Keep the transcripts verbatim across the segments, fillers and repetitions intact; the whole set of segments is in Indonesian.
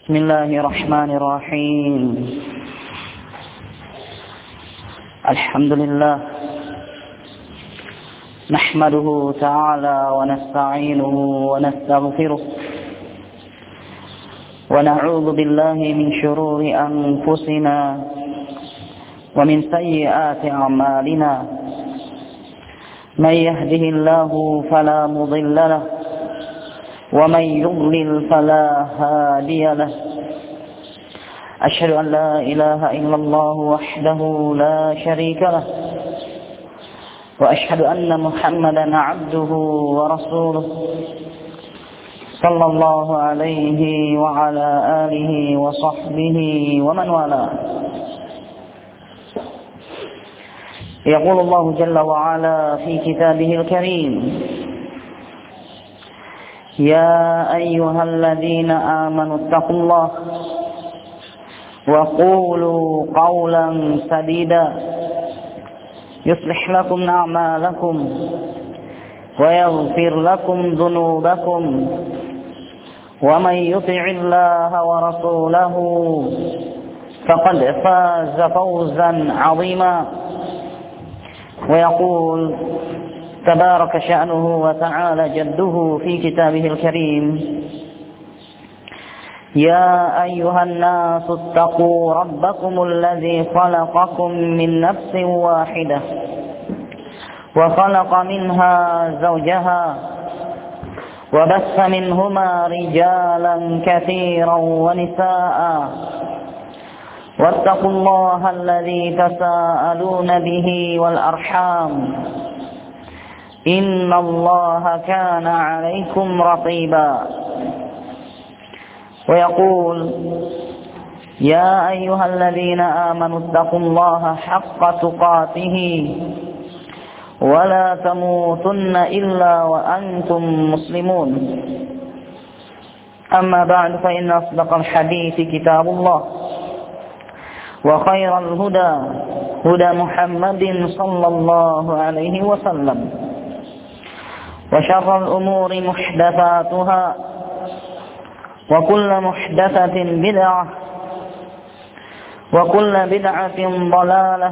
Bismillahirrahmanirrahim. Alhamdulillah. Nahmaduhu ta'ala wa nasta'inuhu wa nastaghfiruh. Wa na'udzu billahi min shururi anfusina wa min sayyiati a'malina. May yahdihillahu fala mudilla lahu ومن يضلل فلا هادي له أشهد أن لا إله إلا الله وحده لا شريك له وأشهد أن محمدا عبده ورسوله صلى الله عليه وعلى آله وصحبه ومن والاه. يقول الله جل وعلا في كتابه الكريم: يا أيها الذين آمنوا اتقوا الله وقولوا قولا سديدا يصلح لكم أعمالكم ويغفر لكم ذنوبكم ومن يطع الله ورسوله فقد فاز فوزا عظيما. ويقول تبارك شأنه وتعالى جده في كتابه الكريم: يا أيها الناس اتقوا ربكم الذي خلقكم من نفس واحدة وخلق منها زوجها وبث منهما رجالا كثيرا ونساء واتقوا الله الذي تساءلون به والأرحام إن الله كان عليكم رقيبا. ويقول: يا أيها الذين آمنوا اتقوا الله حق تقاته ولا تموتن إلا وأنتم مسلمون. أما بعد، فإن أصدق الحديث كتاب الله وخير الهدى هدى محمد صلى الله عليه وسلم وشر الأمور محدثاتها وكل محدثة بدعة وكل بدعة ضلالة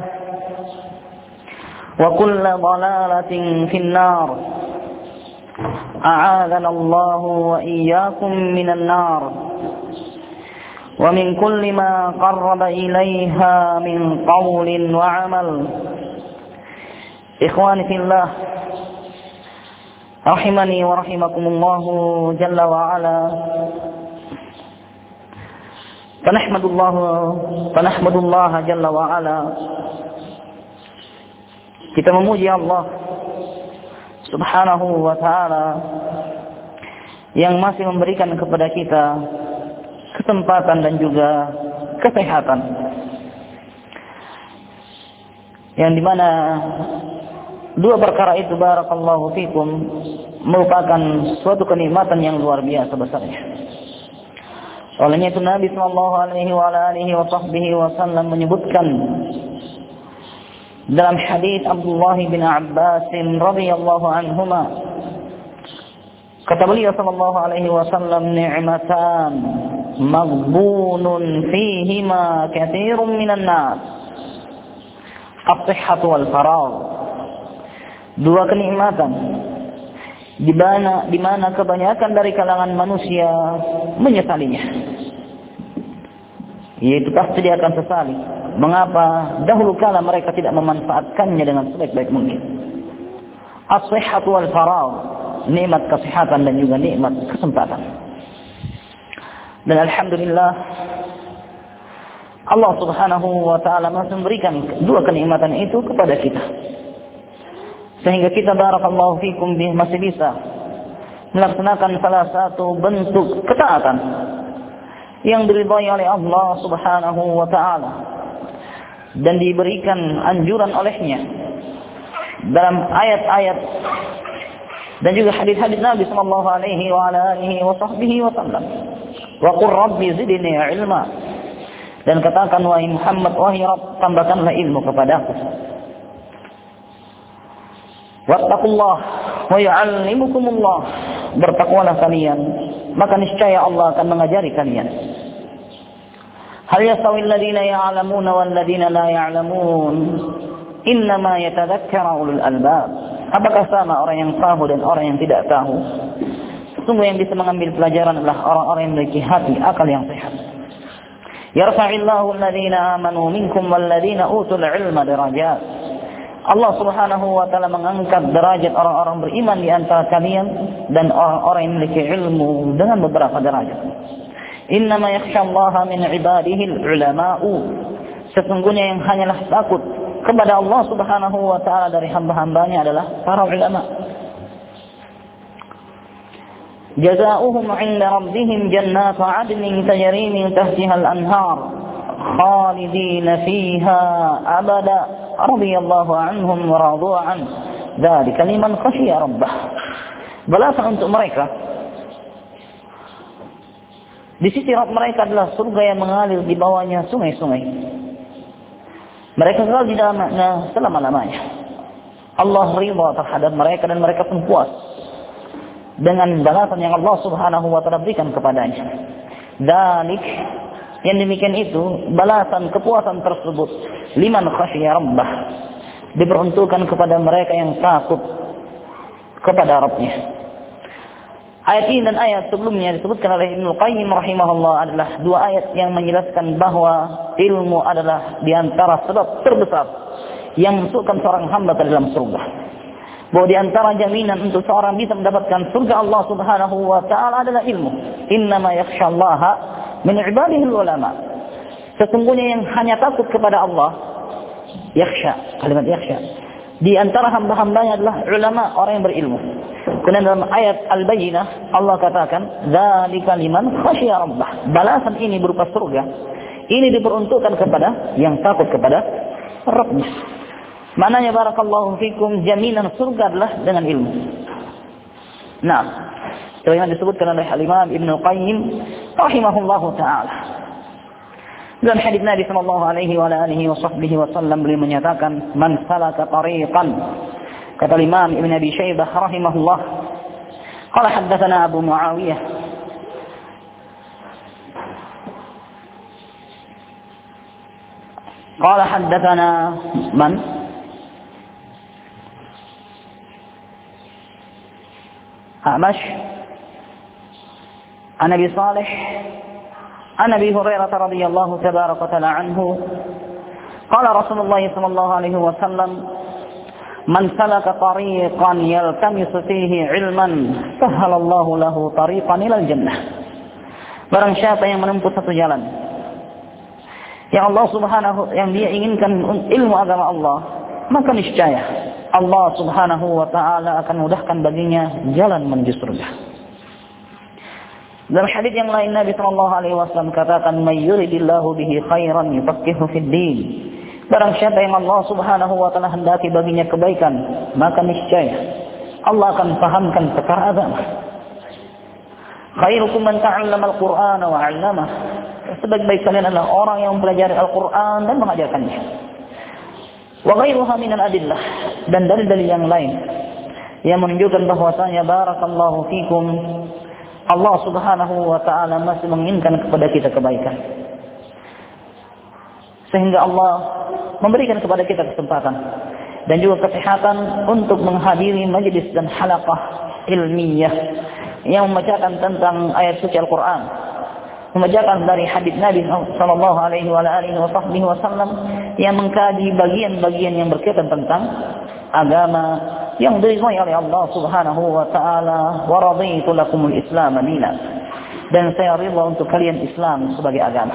وكل ضلالة في النار. أعاذنا الله وإياكم من النار ومن كل ما قرب إليها من قول وعمل. إخواني في الله rahimani wa rahimakumullahu jalla wa ala. Fanahmadullahu fanahmadullah jalla wa ala. Kita memuji Allah Subhanahu wa ta'ala yang masih memberikan kepada kita kesempatan dan juga kesehatan, yang dimana dua perkara itu, barakallahu fikum, merupakan suatu kenikmatan yang luar biasa besarnya. Olehnya itu Nabi sallallahu alaihi wa alihi wasallam menyebutkan dalam hadis Abdullah bin Abbas radhiyallahu anhuma, kata beliau sallallahu alaihi wasallam: ni'matan maghbunun fihima katsirun minan nas, as-sihhatu wal faragh. Dua kenikmatan di mana di mana kebanyakan dari kalangan manusia menyesalinya. Yaitu pasti dia akan sesali. Mengapa dahulu kala mereka tidak memanfaatkannya dengan sebaik-baik mungkin. As-sihhatu wal faragh, nikmat kesehatan dan juga nikmat kesempatan. Dan alhamdulillah, Allah Subhanahu wa ta'ala masih memberikan dua kenikmatan itu kepada kita, sehingga kita, barakallahu fikum, masih bisa melaksanakan salah satu bentuk ketaatan yang diridhai oleh Allah Subhanahu wa ta'ala dan diberikan anjuran olehnya dalam ayat-ayat dan juga hadis-hadis Nabi sallallahu alaihi wa alihi wasallam. Wa qur rabbi zidni ilma, dan katakan wahai Muhammad, wahai Rabb, tambahkanlah ilmu kepadaku. Wattaqullah wa yu'allimukumullah, bertakwalah kalian, maka niscaya Allah akan mengajari kalian. Hal yastawi alladziina ya'lamuuna wal ladziina la ya'lamuun? Innama yatadzakkara ulul albab. Apakah sama orang yang tahu dan orang yang tidak tahu? Sungguh yang bisa mengambil pelajaran adalah orang-orang yang memiliki hati, akal yang sehat. Yarfa'illahu alladziina aamanu minkum wal ladziina utul 'ilma darajat. Allah Subhanahu wa taala mengangkat derajat orang-orang beriman di antara kalian dan orang-orang yang memiliki ilmu dengan beberapa derajat. Innama yakhshallaha min 'ibadihi al-'ulama'u. Sesungguhnya yang hanyalah takut kepada Allah Subhanahu wa taala dari hamba-hambanya adalah para ulama. Jazaohum 'inda rabbihim jannatu 'adnin tajri min tahtiha al-anhar khalidina fiha abada radhiyallahu anhum wa radu an. Dzalika liman khashiya rabbah. Balasan untuk mereka di sisi Rabb mereka adalah surga yang mengalir di bawahnya sungai-sungai. Mereka kekal di dalamnya selama-lamanya. Allah ridha terhadap mereka dan mereka pun puas dengan balasan yang Allah Subhanahu wa taala berikan kepadanya. Dzalik, yang demikian itu, balasan kepuasan tersebut liman khasyiya rabbah, diperuntukkan kepada mereka yang takut kepada Rabbnya. Ayat ini dan ayat sebelumnya disebutkan oleh Ibnu Qayyim rahimahullah adalah dua ayat yang menjelaskan bahwa ilmu adalah di antara sebab terbesar yang masukkan seorang hamba ke dalam surga. Bahwa di antara jaminan untuk seorang bisa mendapatkan surga Allah Subhanahu wa taala adalah ilmu. Innama yakhshallaha min ibadihi ulama. Sesungguhnya yang hanya takut kepada Allah, yakhsha, kalimat yakhsha, di antara hamba-hambanya adalah ulama, orang yang berilmu. Kemudian dalam ayat Al-Bayyinah Allah katakan, dzalika liman khasyiya rabbah. Balasan ini berupa surga. Ini diperuntukkan kepada yang takut kepada Rabbnya. Maknanya barakallahu fikum, jaminan surga adalah dengan ilmu. Nah, sebagaimana disebutkan oleh Al-Imam Ibnu Qayyim rahimahullahu taala. Dalam hadis Nabi sallallahu alaihi wa alihi wasallam beliau menyatakan, man salaka tariqan, kata Imam Ibn Abi Syaibah rahimahullah, qala haddatsana Abu Muawiyah qala haddatsana man Amash an Abi Salih an Abi Hurairah radhiyallahu tabaraka ta'ala anhu qala Rasulullah sallallahu alaihi wasallam, man salaka tariqan yaltamisu fihi ilman sahhalallahu lahu tariqan ilal jannah. Barang siapa yang menempuh satu jalan yang Allah Subhanahu yang dia inginkan ilmu agama Allah, maka niscaya Allah Subhanahu wa taala akan mudahkan baginya jalan menuju surga. Dalam hadis yang lain Nabi sallallahu alaihi wasallam katakan, may yuridillahu bihi khairan yufaqihuhu fid din. Barang siapa yang Allah Subhanahu wa taala hendaki baginya kebaikan, maka niscaya Allah akan fahamkan perkara agama. Khairukum man ta'allama al-Qur'ana wa 'allamah. Sebaik-baik kalian adalah orang yang mempelajari Al-Qur'an dan mengajarkannya. Wa ghairuha min al-adillah, dan dalil-dalil yang lain yang menunjukkan bahwasanya barakallahu fikum, Allah Subhanahu wa taala masih menginginkan kepada kita kebaikan. Sehingga Allah memberikan kepada kita kesempatan dan juga kesehatan untuk menghadiri majlis dan halaqah ilmiah yang membacakan tentang ayat suci Al-Quran, membacakan dari hadis Nabi sallallahu alaihi wasallam yang mengkaji bagian-bagian yang berkaitan tentang agama yang diridhai oleh Allah Subhanahu wa taala. Wa raditu lakumul Islam dinan, dan saya ridha untuk kalian Islam sebagai agama.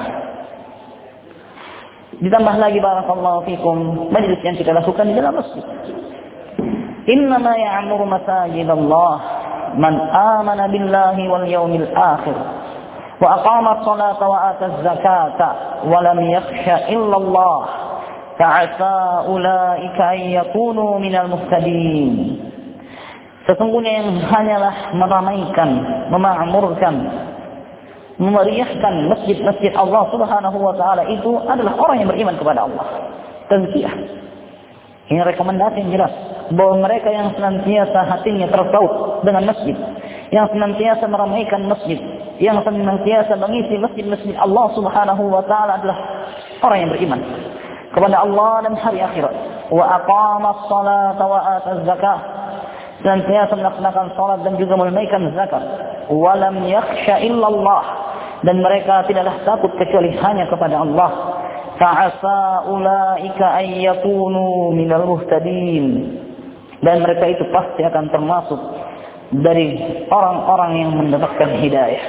Ditambah lagi barakallahu fikum majlis yang kita lakukan di dalam masjid. Innama ya'muru masajidallah man amana billahi wal yawmil akhir wa aqama as-salata wa ata az-zakata wa lam yakhsha illa Allah ta'asa ulaika ay yakunu minal muhtadin. Sesungguhnya yang hanyalah meramaikan, memakmurkan, memeriahkan masjid-masjid Allah Subhanahu wa taala itu adalah orang yang beriman kepada Allah. Tazkiyah. Ini rekomendasi yang jelas bahwa mereka yang senantiasa hatinya terpaut dengan masjid, yang senantiasa meramaikan masjid, yang senantiasa mengisi masjid-masjid Allah Subhanahu wa taala adalah orang yang beriman kepada Allah dan hari akhirat. Wa aqamas salata wa ataz zakah, senantiasa melaksanakan salat dan juga menunaikan zakat. Wa lam yakhsha illallah, dan mereka tidaklah takut kecuali hanya kepada Allah. Fa'asa ulaika ay yakunu minal muhtadin, dan mereka itu pasti akan termasuk dari orang-orang yang mendapatkan hidayah.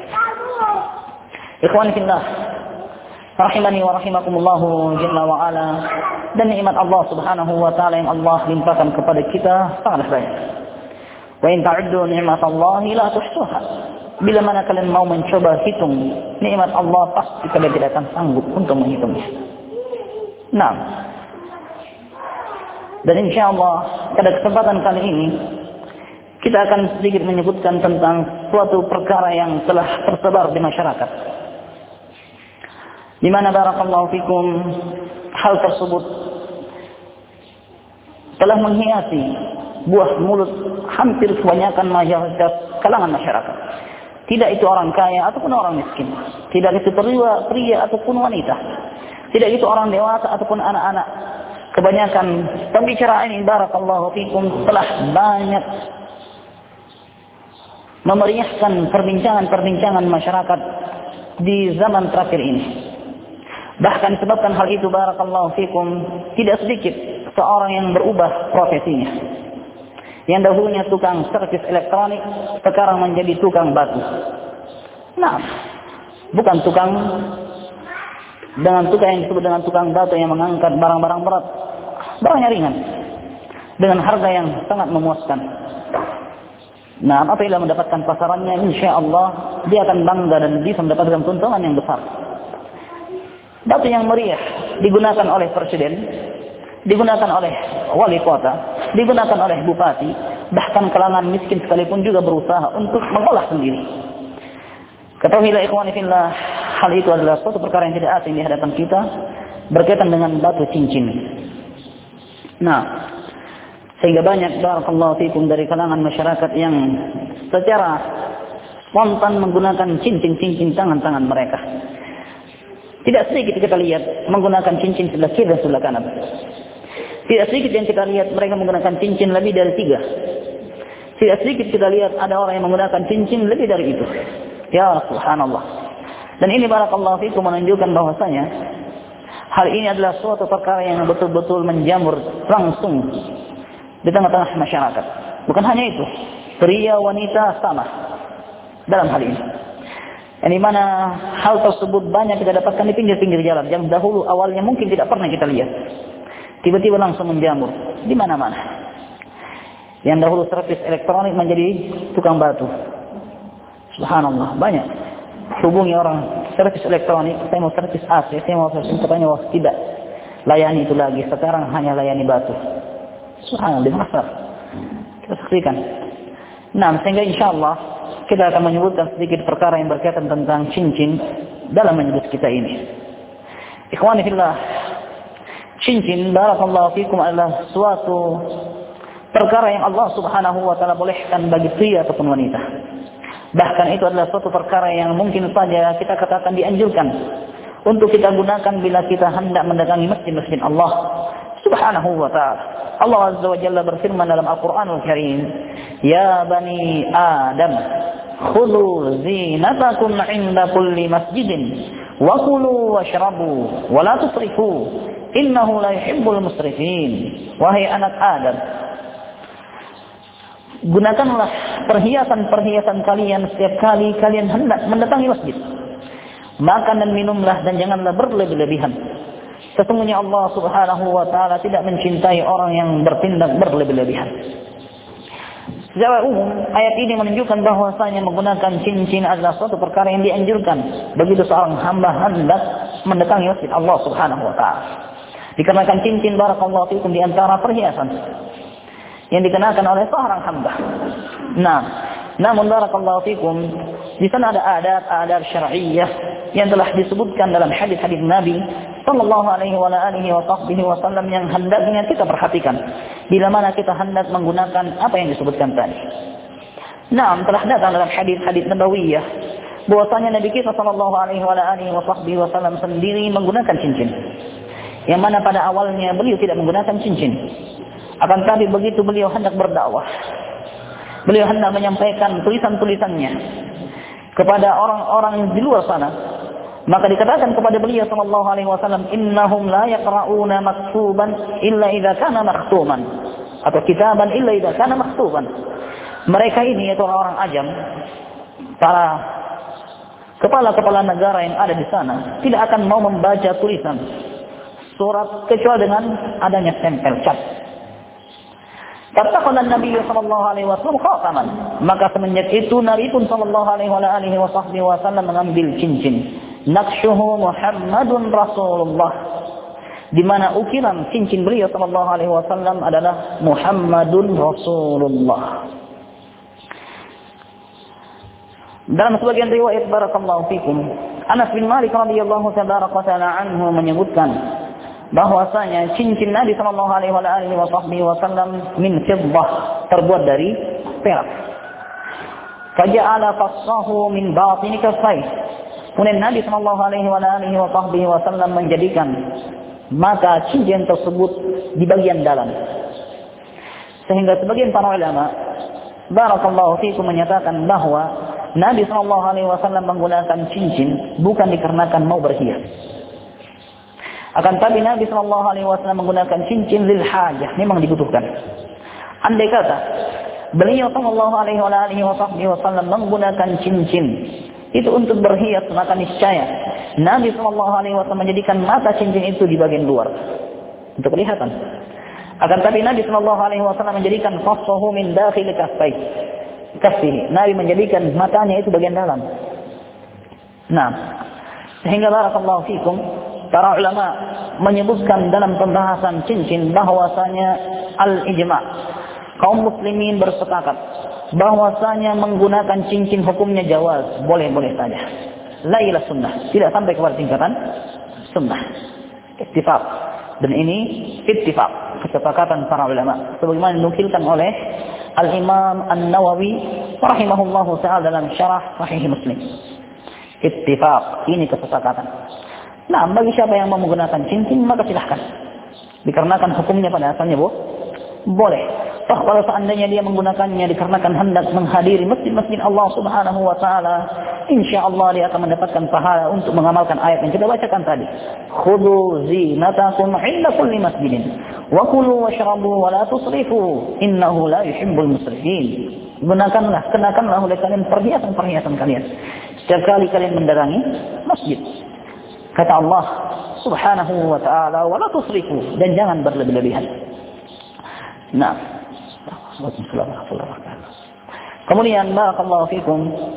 Ikhwani fillah, rahimani wa rahimakumullahu jalla wa ala. Dan nikmat Allah Subhanahu wa taala yang Allah limpahkan kepada kita sangatlah banyak. Wa in ta'uddu ni'matallahi la tuhsuha. Bila mana kalian mau mencoba hitung nikmat Allah, pasti kalian tidak akan sanggup untuk menghitungnya. Nah, dan insyaallah pada kesempatan kali ini kita akan sedikit menyebutkan tentang suatu perkara yang telah tersebar di masyarakat, di mana barakallahu fikum hal tersebut telah menghiasi buah mulut hampir kebanyakan mayoritas kalangan masyarakat. Tidak itu orang kaya ataupun orang miskin, tidak itu pria, pria ataupun wanita, tidak itu orang dewasa ataupun anak-anak. Kebanyakan pembicaraan ini barakallahu fikum telah banyak memeriahkan perbincangan-perbincangan masyarakat di zaman terakhir ini. Bahkan disebabkan hal itu barakallahu fikum, tidak sedikit seorang yang berubah profesinya. Yang dahulunya tukang servis elektronik, sekarang menjadi tukang batu. Nah, bukan tukang dengan tukang yang disebut dengan tukang batu yang mengangkat barang-barang berat, barangnya ringan, dengan harga yang sangat memuaskan. Nah, apabila mendapatkan pasarannya, insya Allah dia akan bangga dan bisa mendapatkan keuntungan yang besar. Batu yang meriah digunakan oleh presiden, digunakan oleh wali kota, digunakan oleh bupati, bahkan kalangan miskin sekalipun juga berusaha untuk mengolah sendiri. Ketahuilah ikhwani fillah, hal itu adalah suatu perkara yang tidak asing di hadapan kita, berkaitan dengan batu cincin. Nah, sehingga banyak barakallahu fikum dari kalangan masyarakat yang secara spontan menggunakan cincin-cincin tangan-tangan mereka. Tidak sedikit kita lihat menggunakan cincin sebelah kiri dan sebelah kanan. Tidak sedikit yang kita lihat mereka menggunakan cincin lebih dari tiga. Tidak sedikit kita lihat ada orang yang menggunakan cincin lebih dari itu. Ya subhanallah. Dan ini barakallahu fikum menunjukkan bahwasanya hal ini adalah suatu perkara yang betul-betul menjamur langsung di tengah-tengah masyarakat. Bukan hanya itu, pria wanita sama dalam hal ini. Yang dimana hal tersebut banyak kita dapatkan di pinggir-pinggir jalan yang dahulu awalnya mungkin tidak pernah kita lihat, tiba-tiba langsung menjamur di mana-mana. Yang dahulu servis elektronik menjadi tukang batu. Subhanallah, banyak. Hubungi orang servis elektronik, saya mau servis A C, saya mau servis, katanya wah tidak layani itu lagi, sekarang hanya layani batu. Subhanallah, di pasar kita saksikan. Nah, sehingga insyaallah kita akan menyebutkan sedikit perkara yang berkaitan tentang cincin dalam majelis kita ini. Ikhwani fillah, cincin barakallahu fikum adalah suatu perkara yang Allah Subhanahu wa taala bolehkan bagi pria ataupun wanita. Bahkan itu adalah suatu perkara yang mungkin saja kita katakan dianjurkan untuk kita gunakan bila kita hendak mendatangi masjid-masjid Allah Subhanahu wa taala. Allah Azza wa Jalla berfirman dalam Al-Qur'anul Karim, "Ya bani Adam, khudhu zinatakum 'inda kulli masjidin wa kulu washrabu wa la tusrifu innahu la yuhibbul musrifin." Wahai anak Adam, gunakanlah perhiasan-perhiasan kalian setiap kali kalian hendak mendatangi masjid. Makan dan minumlah dan janganlah berlebih-lebihan. Sesungguhnya Allah Subhanahu wa taala tidak mencintai orang yang bertindak berlebih-lebihan. Secara umum, ayat ini menunjukkan bahwasanya menggunakan cincin adalah suatu perkara yang dianjurkan begitu seorang hamba hendak mendatangi masjid Allah Subhanahu wa taala. Dikarenakan cincin barakallahu fikum di antara perhiasan yang dikenakan oleh seorang hamba. Nah, namun barakallahu fikum di sana ada adat-adat syar'iyyah yang telah disebutkan dalam hadis-hadis Nabi sallallahu alaihi wa alihi wa sahbihi wasallam yang hendaknya kita perhatikan bila mana kita hendak menggunakan apa yang disebutkan tadi. Nah, telah datang dalam hadis-hadis nabawiyah bahwasanya Nabi kita sallallahu alaihi wasallam sendiri menggunakan cincin. Yang mana pada awalnya beliau tidak menggunakan cincin. Akan tapi begitu beliau hendak berdakwah, beliau hendak menyampaikan tulisan-tulisannya kepada orang-orang di luar sana, maka dikatakan kepada beliau sallallahu alaihi wasallam, innahum la yaqra'una maktuban illa idza kana makhtuman, atau kitaban illa idza kana makhtuban. Mereka ini yaitu orang-orang ajam, para kepala-kepala negara yang ada di sana, tidak akan mau membaca tulisan surat kecuali dengan adanya stempel cap. Katakan Nabi sallallahu alaihi wasallam khataman, maka semenjak itu Nabi pun sallallahu alaihi wasallam mengambil cincin. Naqshuhu Muhammadun Rasulullah, di mana ukiran cincin beliau sallallahu alaihi wasallam adalah Muhammadun Rasulullah. Dalam sebagian riwayat barakallahu fikum, Anas bin Malik radhiyallahu ta'ala anhu menyebutkan bahwasanya cincin Nabi sallallahu alaihi wasallam min fiddah, terbuat dari perak. Faja'ala fassahu min batini kaffayh. Kemudian Nabi sallallahu alaihi wasallam menjadikan mata cincin tersebut di bagian dalam. Sehingga sebagian para ulama barakallahu fikum menyatakan bahwa Nabi sallallahu alaihi wasallam menggunakan cincin bukan dikarenakan mau berhias. Akan tapi Nabi sallallahu alaihi wasallam menggunakan cincin lil hajah, memang dibutuhkan. Andai kata beliau sallallahu alaihi wasallam menggunakan cincin itu untuk berhias, maka niscaya Nabi sallallahu alaihi wasallam menjadikan mata cincin itu di bagian luar untuk kelihatan. Akan tapi Nabi sallallahu alaihi wasallam menjadikan fassahu min dakhil kaffai. Kaffihi. Nabi menjadikan matanya itu bagian dalam. Nah, sehingga barakallahu fikum, para ulama menyebutkan dalam pembahasan cincin bahwasanya al-ijma', kaum muslimin bersepakat bahwasanya menggunakan cincin hukumnya jawaz, boleh-boleh saja. La ila sunnah, tidak sampai kepada tingkatan sunnah. Ittifaq. Dan ini ittifaq, kesepakatan para ulama sebagaimana dinukilkan oleh Al-Imam An-Nawawi rahimahullahu ta'ala dalam syarah Sahih Muslim. Ittifaq, ini kesepakatan. Nah, bagi siapa yang mau menggunakan cincin maka silahkan. Dikarenakan hukumnya pada asalnya bu, boleh. Toh kalau seandainya dia menggunakannya dikarenakan hendak menghadiri masjid-masjid Allah Subhanahu wa taala, insyaallah dia akan mendapatkan pahala untuk mengamalkan ayat yang kita bacakan tadi. Khudhu zinatakum 'inda kulli masjidin wa kulu washrabu wa la tusrifu innahu la yuhibbul musrifin. Gunakanlah, kenakanlah oleh kalian perhiasan-perhiasan kalian setiap kali kalian mendatangi masjid. Kata Allah Subhanahu wa taala, wa la tusrifu, dan jangan berlebih-lebihan. Nah, kemudian barakallahu fikum,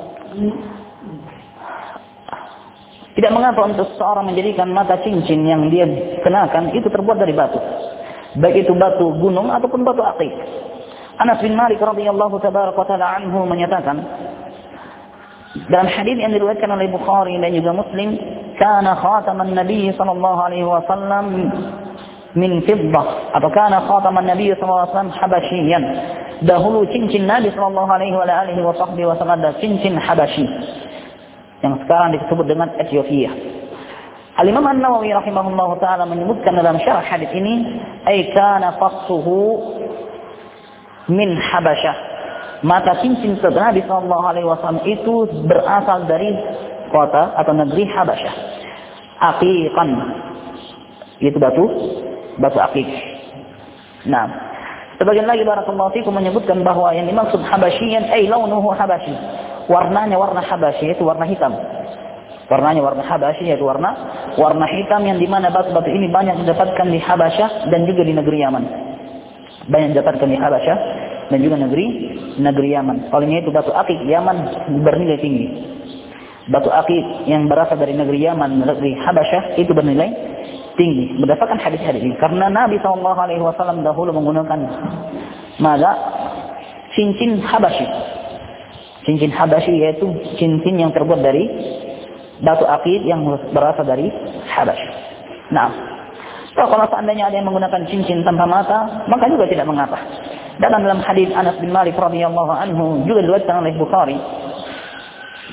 tidak mengapa untuk seorang menjadikan mata cincin yang dia kenakan itu terbuat dari batu, baik itu batu gunung ataupun batu akik. Anas bin Malik radhiyallahu taala anhu menyatakan dalam hadis yang diriwayatkan oleh Bukhari dan juga Muslim, kana khataman Nabi sallallahu alaihi wasallam min fiddah, atau kana khataman Nabi sallallahu alaihi wasallam habasyian. Dahulu cincin Nabi sallallahu alaihi wasallam adalah cincin Habasyi yang sekarang disebut dengan Ethiopia. Al-Imam An-Nawawi rahimahullahu taala menyebutkan dalam syarah hadis ini, ay kana fassuhu min Habasyah. Mata cincin Nabi sallallahu alaihi wasallam itu berasal dari kota atau negeri Habasyah. Aqiqan, itu batu batu akik. Nah, sebagian lagi barakallahu fikum menyebutkan bahwa yang dimaksud Habasyian ay launuhu Habasyi. Warnanya warna Habasyi, itu warna hitam. Warnanya warna Habasyi, yaitu warna warna hitam yang dimana batu-batu ini banyak didapatkan di Habasyah dan juga di negeri Yaman. Banyak didapatkan di Habasyah dan juga negeri negeri Yaman. Olehnya itu batu akik Yaman bernilai tinggi. Batu akik yang berasal dari negeri Yaman, negeri Habasyah itu bernilai tinggi berdasarkan hadis-hadis ini, karena Nabi sallallahu alaihi wasallam dahulu menggunakan mada cincin Habasyi. Cincin Habasyi yaitu cincin yang terbuat dari batu akik yang berasal dari Habasyi. Nah, so, kalau seandainya ada yang menggunakan cincin tanpa mata, maka juga tidak mengapa. Dan dalam hadis Anas bin Malik radhiyallahu anhu juga diriwayatkan oleh Bukhari,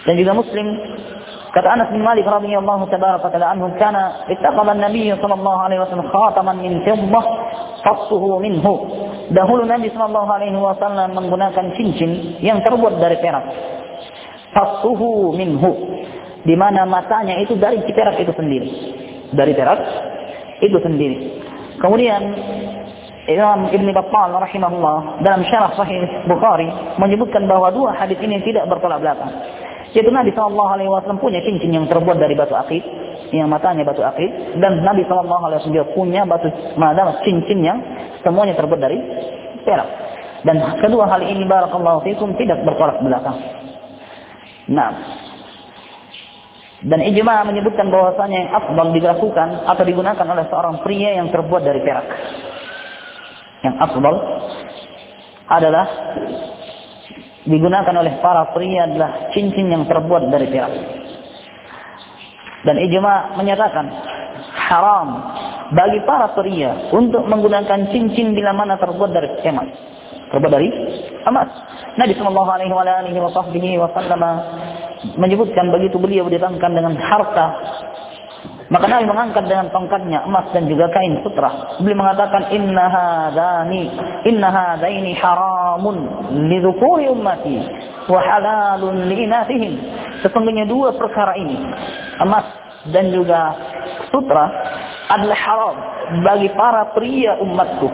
Dan juga Muslim, kata Anas bin Malik radhiyallahu tabaraka ta'ala anhu, kana ittaqala an-nabiy sallallahu alaihi wasallam khataman min fiddah fassuhu minhu. Dahulu Nabi sallallahu alaihi wasallam menggunakan cincin yang terbuat dari perak. Fassuhu minhu, di mana matanya itu dari perak itu sendiri. Dari perak itu sendiri. Kemudian Imam Ibn Battal rahimahullah dalam syarah Sahih Bukhari menyebutkan bahwa dua hadis ini tidak bertolak belakang. Yaitu Nabi sallallahu alaihi wasallam punya cincin yang terbuat dari batu akik, yang matanya batu akik, dan Nabi sallallahu alaihi wasallam juga punya batu madam cincin yang semuanya terbuat dari perak. Dan kedua hal ini barakallahu fikum tidak bertolak belakang. Nah, dan ijma' menyebutkan bahwasanya yang afdal dilakukan atau digunakan oleh seorang pria yang terbuat dari perak. Yang afdal adalah digunakan oleh para pria adalah cincin yang terbuat dari perak. Dan ijma' menyatakan haram bagi para pria untuk menggunakan cincin bila mana terbuat dari emas. Terbuat dari emas. Nabi sallallahu alaihi wasallam menyebutkan begitu beliau didatangkan dengan harta, maka Nabi mengangkat dengan tongkatnya emas dan juga kain sutra. Beliau mengatakan inna hadani inna hadaini haramun lidhukuri ummati wa halalun liinathihim. Sesungguhnya dua perkara ini, emas dan juga sutra, adalah haram bagi para pria umatku.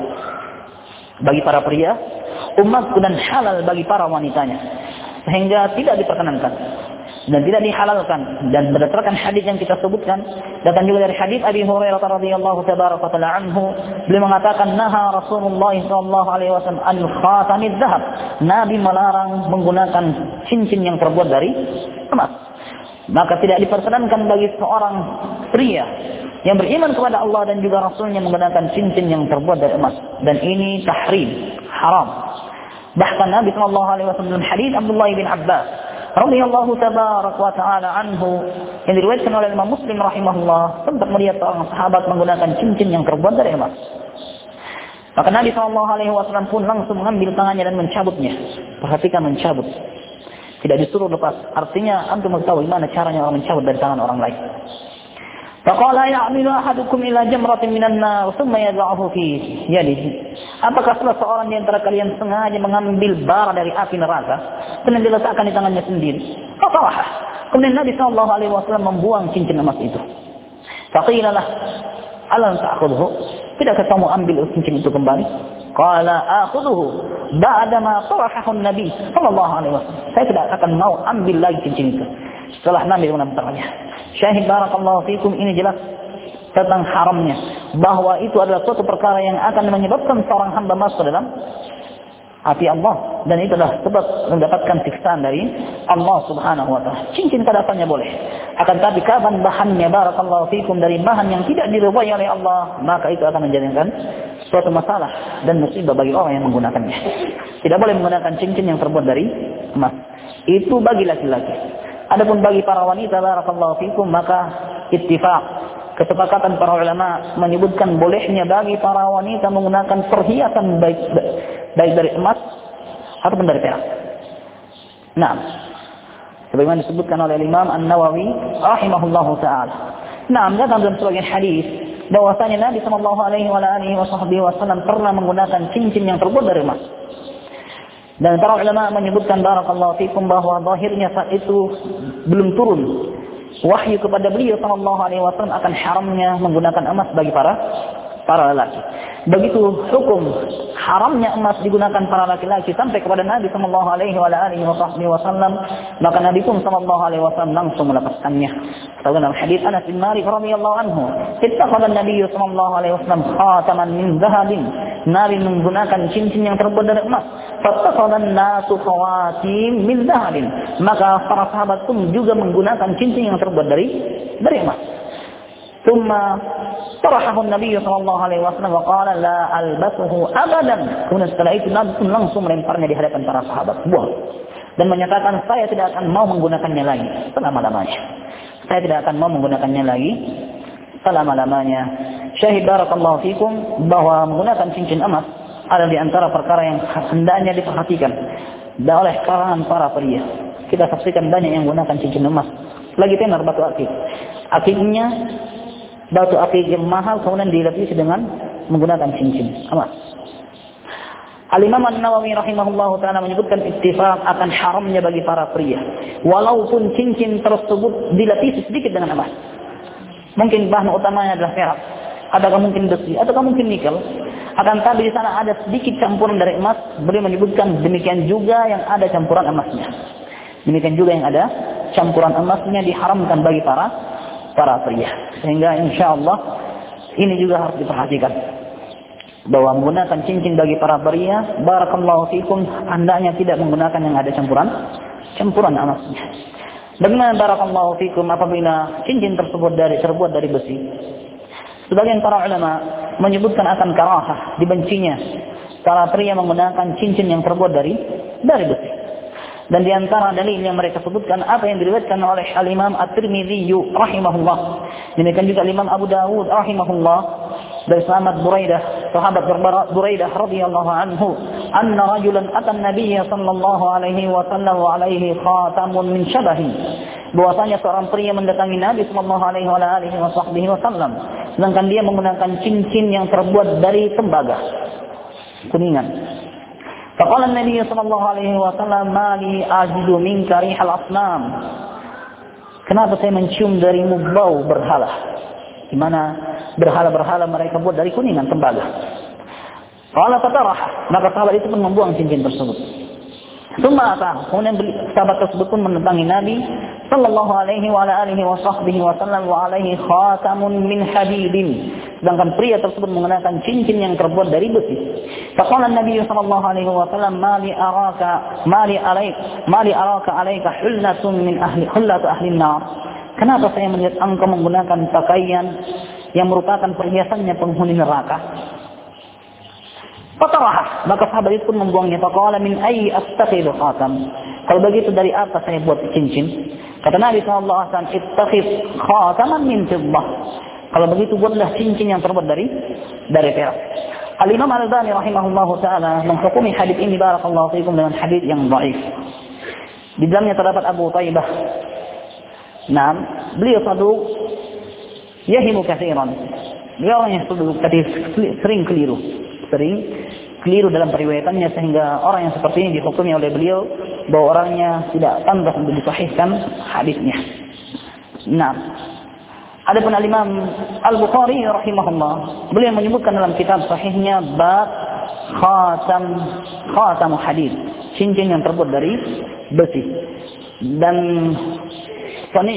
Bagi para pria umatku dan halal bagi para wanitanya. Sehingga tidak diperkenankan dan tidak dihalalkan. Dan berdasarkan hadis yang kita sebutkan, datang juga dari hadis Abi Hurairah radhiyallahu tabaraka taala anhu, beliau mengatakan naha Rasulullah sallallahu alaihi wasallam an khatamid dzahab. Nabi melarang menggunakan cincin yang terbuat dari emas. Maka tidak diperkenankan bagi seorang pria yang beriman kepada Allah dan juga Rasulnya menggunakan cincin yang terbuat dari emas. Dan ini tahrim, haram. Bahkan Nabi sallallahu alaihi wasallam dalam hadis Abdullah bin Abbas radhiyallahu tabaraka wa taala anhu yang diriwayatkan oleh Imam Muslim rahimahullah, sempat melihat seorang sahabat menggunakan cincin yang terbuat dari emas. Maka Nabi sallallahu alaihi wasallam pun langsung mengambil tangannya dan mencabutnya. Perhatikan, mencabut. Tidak disuruh lepas. Artinya antum mengetahui mana caranya orang mencabut dari tangan orang lain. Faqala ya'milu ahadukum ila jamratin minan nar thumma yad'uhu fi yadihi. Apakah salah seorang di antara kalian sengaja mengambil bara dari api neraka dan diletakkan di tangannya sendiri? Faqala. Kemudian Nabi sallallahu alaihi wasallam membuang cincin emas itu. Faqila lah, "Alam ta'khudhu?" Tidakkah kamu ambil cincin itu kembali? Qala akhudhu ba'da ma tarahahu an-nabi sallallahu alaihi wasallam. Saya tidak akan mau ambil lagi cincin itu setelah Nabi menamparnya. Syahid barakallahu fikum, ini jelas tentang haramnya, bahwa itu adalah suatu perkara yang akan menyebabkan seorang hamba masuk dalam api Allah, dan itu adalah sebab mendapatkan siksaan dari Allah Subhanahu wa taala. Cincin pada asalnya boleh, akan tapi kapan bahannya barakallahu fikum dari bahan yang tidak diridhai oleh Allah, maka itu akan menjadikan suatu masalah dan musibah bagi orang yang menggunakannya. Tidak boleh menggunakan cincin yang terbuat dari emas. Itu bagi laki-laki. Adapun bagi para wanita barakallahu fikum, maka ittifaq, kesepakatan para ulama menyebutkan bolehnya bagi para wanita menggunakan perhiasan baik baik dari emas ataupun dari perak. Nah, sebagaimana disebutkan oleh Imam An-Nawawi rahimahullahu taala. Nah, datang dalam sebagian hadis bahwasanya Nabi sallallahu alaihi wasallam pernah menggunakan cincin yang terbuat dari emas. Dan para ulama menyebutkan barakallahu fikum bahwa zahirnya saat itu belum turun wahyu kepada beliau sallallahu alaihi wasallam akan haramnya menggunakan emas bagi para para lelaki. Begitu hukum haramnya emas digunakan para laki-laki sampai kepada Nabi sallallahu alaihi wasallam, maka Nabi pun sallallahu alaihi wasallam langsung melepaskannya. Dalam hadis Anas bin Malik radhiyallahu anhu, ittakhadha an-nabiy sallallahu alaihi wasallam khataman min dhahabin. Nabi menggunakan cincin yang terbuat dari emas. Fattakhadha an-nasu khawatim min dhahabin. Maka para sahabat pun juga menggunakan cincin yang terbuat dari dari emas. Thumma tarahahu an-nabiy sallallahu alaihi wasallam wa qala la albasuhu abadan. Kemudian setelah itu Nabi pun langsung melemparnya di hadapan para sahabat. Buang. Dan menyatakan, saya tidak akan mau menggunakannya lagi selama-lamanya. Saya tidak akan mau menggunakannya lagi selama-lamanya. Syahid barakallahu fikum bahwa menggunakan cincin emas adalah di antara perkara yang hendaknya diperhatikan oleh kalangan para pria. Kita saksikan banyak yang menggunakan cincin emas. Lagi tenar batu akik. Akiknya batu akik yang mahal kemudian dilapisi dengan menggunakan cincin emas. Al-Imam An-Nawawi rahimahullahu ta'ala menyebutkan ittifaq akan haramnya bagi para pria. Walaupun cincin tersebut dilapisi sedikit dengan emas. Mungkin bahan utamanya adalah perak. Adakah mungkin besi, ataukah mungkin nikel. Akan tapi di sana ada sedikit campuran dari emas. Beliau menyebutkan demikian juga yang ada campuran emasnya. Demikian juga yang ada campuran emasnya diharamkan bagi para para pria. Sehingga insyaallah ini juga harus diperhatikan. Bahwa menggunakan cincin bagi para pria, barakallahu fikum, hendaknya tidak menggunakan yang ada campuran campuran emasnya. Bagaimana barakallahu fikum apabila cincin tersebut dari terbuat dari besi? Sebagian para ulama menyebutkan akan karahah, dibencinya para pria menggunakan cincin yang terbuat dari dari besi. Dan di antara dalil yang mereka sebutkan apa yang diriwayatkan oleh Al-Imam At-Tirmidzi rahimahullah. Demikian juga Imam Abu Dawud rahimahullah dari sahabat Buraidah, sahabat Buraidah radhiyallahu anhu, anna rajulan ata an-nabiy sallallahu alaihi wasallam wa alaihi khatamun min shabahi. Bahwasanya seorang pria mendatangi Nabi sallallahu alaihi wasallam sedangkan dia menggunakan cincin yang terbuat dari tembaga kuningan. Faqala an-nabiy sallallahu alaihi wasallam ma li ajidu minka rihal asnam. Kenapa saya mencium darimu bau berhala? Di mana berhala-berhala mereka buat dari kuningan tembaga. Qala fatarah, maka sahabat itu pun membuang cincin tersebut. Tsumma ata, kemudian sahabat tersebut pun mendatangi Nabi sallallahu alaihi wa alihi wasallam wa alaihi khatamun min hadidin. Sedangkan pria tersebut menggunakan cincin yang terbuat dari besi. Faqala an-nabiy sallallahu alaihi wasallam ma li araka ma li alaik ma li araka alaika hullatun min ahli hullatu ahli an-nar. Kenapa saya melihat engkau menggunakan pakaian yang merupakan perhiasannya penghuni neraka? Fatarah, maka sahabat itu pun membuangnya. Faqala min ayyi astaqilu khatam. Kalau begitu dari apa saya buat cincin? Kata Nabi sallallahu alaihi wasallam, ittaqid khataman min fiddah. Kalau begitu buatlah cincin yang terbuat dari dari perak. Al-Imam Al-Albani rahimahullahu taala menghukumi hadis ini barakallahu fiikum dengan hadis yang dhaif. Di dalamnya terdapat Abu Thaibah. Nah, beliau saduq yahimu katsiran. Beliau orang yang saduq sering keliru. Sering keliru dalam periwayatannya sehingga orang yang seperti ini dihukumi oleh beliau bahwa orangnya tidak pantas untuk disahihkan hadisnya. Nah, adapun Al-Imam Al-Bukhari rahimahullah, beliau menyebutkan dalam kitab sahihnya bab khatam khatam hadis, cincin yang terbuat dari besi. Dan ini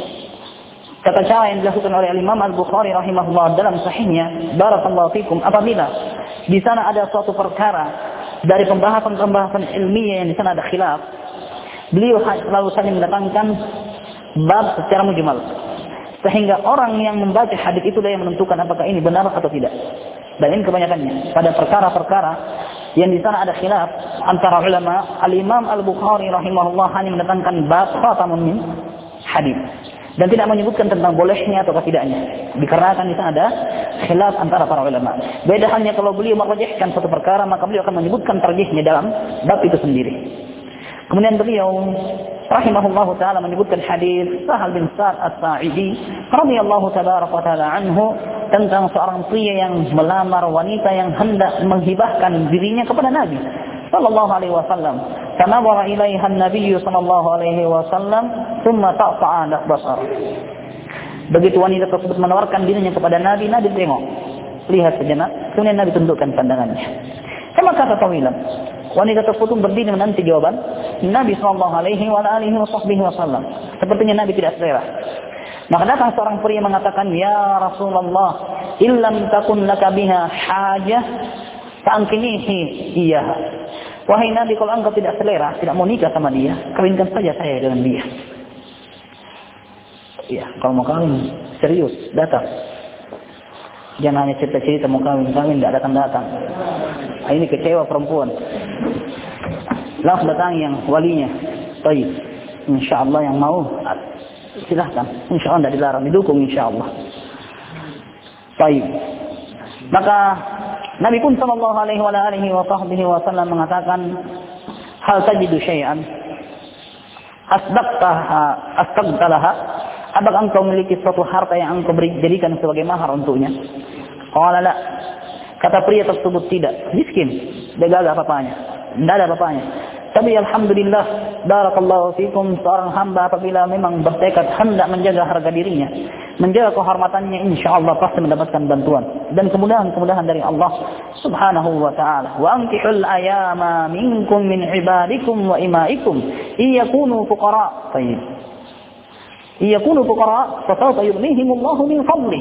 kata cara yang dilakukan oleh Imam Al-Bukhari rahimahullah dalam sahihnya, barakallahu fikum, apabila di sana ada suatu perkara dari pembahasan-pembahasan ilmiah yang di sana ada khilaf, beliau selalu saling mendatangkan bab secara mujmal, sehingga orang yang membaca hadis itu dia yang menentukan apakah ini benar atau tidak. Dan ini kebanyakannya pada perkara-perkara yang di sana ada khilaf antara ulama, Al-Imam Al-Bukhari rahimahullah hanya mendatangkan bab khatamun min hadis dan tidak menyebutkan tentang bolehnya atau tidaknya, dikarenakan di sana ada khilaf antara para ulama. Beda halnya kalau beliau merajihkan suatu perkara, maka beliau akan menyebutkan tarjihnya dalam bab itu sendiri. Kemudian beliau rahimahullahu taala menyebutkan hadis Sahal bin Sa'd As-Sa'idi radhiyallahu tabaraka wa taala anhu tentang seorang pria yang melamar wanita yang hendak menghibahkan dirinya kepada Nabi sallallahu alaihi wasallam. Fanawara ilaiha an-nabiy sallallahu alaihi wasallam thumma taqa'a basar. Begitu wanita tersebut menawarkan dirinya kepada Nabi, Nabi tengok, lihat sejenak, kemudian Nabi tundukkan pandangannya. Sama kata tawilan, wanita tersebut berdiri menanti jawaban Nabi sallallahu alaihi wa alihi wasallam. Sepertinya Nabi tidak selera. Maka datang seorang pria mengatakan, "Ya Rasulullah, illam takun laka biha hajah, fa'ankinihi iyaha." Wahai Nabi, kalau engkau tidak selera, tidak mau nikah sama dia, kawinkan saja saya dengan dia. Ya, kalau mau kawin, serius, datang. Jangan hanya cerita-cerita mau kawin-kawin, tidak datang-datang. Nah, ini kecewa perempuan. Langsung datang yang walinya. Baik, insyaAllah yang mau, silahkan. InsyaAllah tidak dilarang, didukung insyaAllah. Baik. Maka Nabi pun sallallahu alaihi wa alihi wa sahbihi wasallam mengatakan, hal tajidu syai'an? asdaqtaha astaqtalaha, apakah engkau memiliki suatu harta yang engkau beri, jadikan sebagai mahar untuknya? Qala la, kata pria tersebut tidak, miskin, dia gak ada apa-apanya, tidak ada apa-apanya. Tapi alhamdulillah, barakallahu fikum, seorang hamba apabila memang bertekad hendak menjaga harga dirinya, menjaga kehormatannya, insyaallah pasti mendapatkan bantuan dan kemudahan-kemudahan dari Allah Subhanahu wa taala. Wa ankihul ayama minkum min ibadikum wa imaikum iyakunu fuqara. Baik. Iyakunu fuqara, fasawfa yughnihimullahu min fadlih.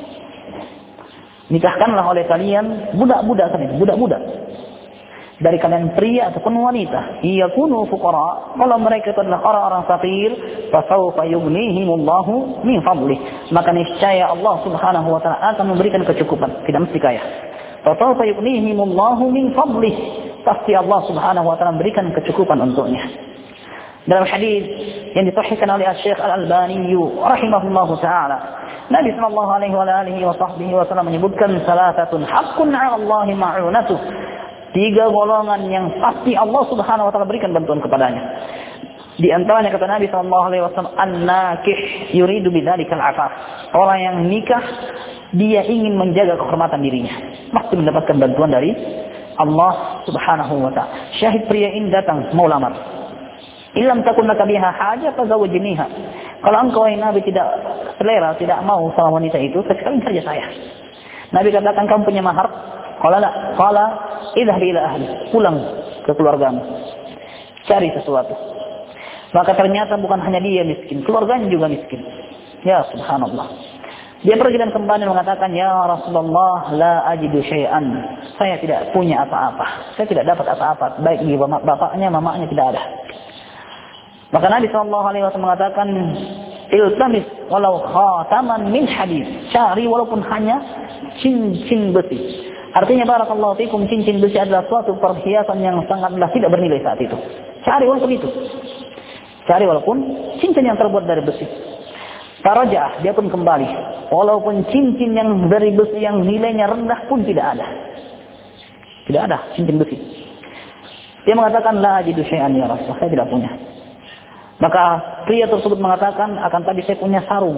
Nikahkanlah oleh kalian budak-budak kalian, budak-budak dari kalian pria ataupun wanita. Iyakunu fuqara, kalau mereka itu adalah orang-orang fakir, fasawfa yughnihimullahu min fadlih, maka niscaya Allah Subhanahu wa taala akan memberikan kecukupan, tidak mesti kaya. Fasawfa yughnihimullahu min fadlih, pasti Allah Subhanahu wa taala memberikan kecukupan untuknya. Dalam hadis yang disahihkan oleh Syekh Al-Albani rahimahullahu taala, Nabi sallallahu alaihi wa alihi wa sahbihi wasallam menyebutkan salasatun haqqun 'ala Allah ma'unatuh, tiga golongan yang pasti Allah Subhanahu wa taala berikan bantuan kepadanya. Di antaranya kata Nabi sallallahu alaihi wasallam, an-nakih yuridu bidzalikal afaf. Orang yang nikah dia ingin menjaga kehormatan dirinya, pasti mendapatkan bantuan dari Allah Subhanahu wa taala. Syahid pria ini datang mau lamar. Illam takun laka biha haja fazawwijniha. Kalau engkau Nabi tidak selera, tidak mau sama wanita itu, sekali saja saya. Nabi katakan kamu punya mahar? Qala la, qala idhhab ila ahli, pulang ke keluargamu, cari sesuatu. Maka ternyata bukan hanya dia miskin, keluarganya juga miskin. Ya subhanallah. Dia pergi dan kembali mengatakan, ya Rasulullah, la ajidu syai'an, saya tidak punya apa-apa, saya tidak dapat apa-apa, baik di bapaknya, mamanya tidak ada. Maka Nabi sallallahu alaihi wasallam mengatakan, iltamis walau khataman min hadid, cari walaupun hanya cincin besi. Artinya barakallahu fikum, cincin besi adalah suatu perhiasan yang sangatlah tidak bernilai saat itu. Cari walaupun itu. Cari walaupun cincin yang terbuat dari besi. Faraja'ah, dia pun kembali. Walaupun cincin yang dari besi yang nilainya rendah pun tidak ada. Tidak ada cincin besi. Dia mengatakan, la ajidu syai'an ya Rasulullah, saya tidak punya. Maka pria tersebut mengatakan, akan tadi saya punya sarung,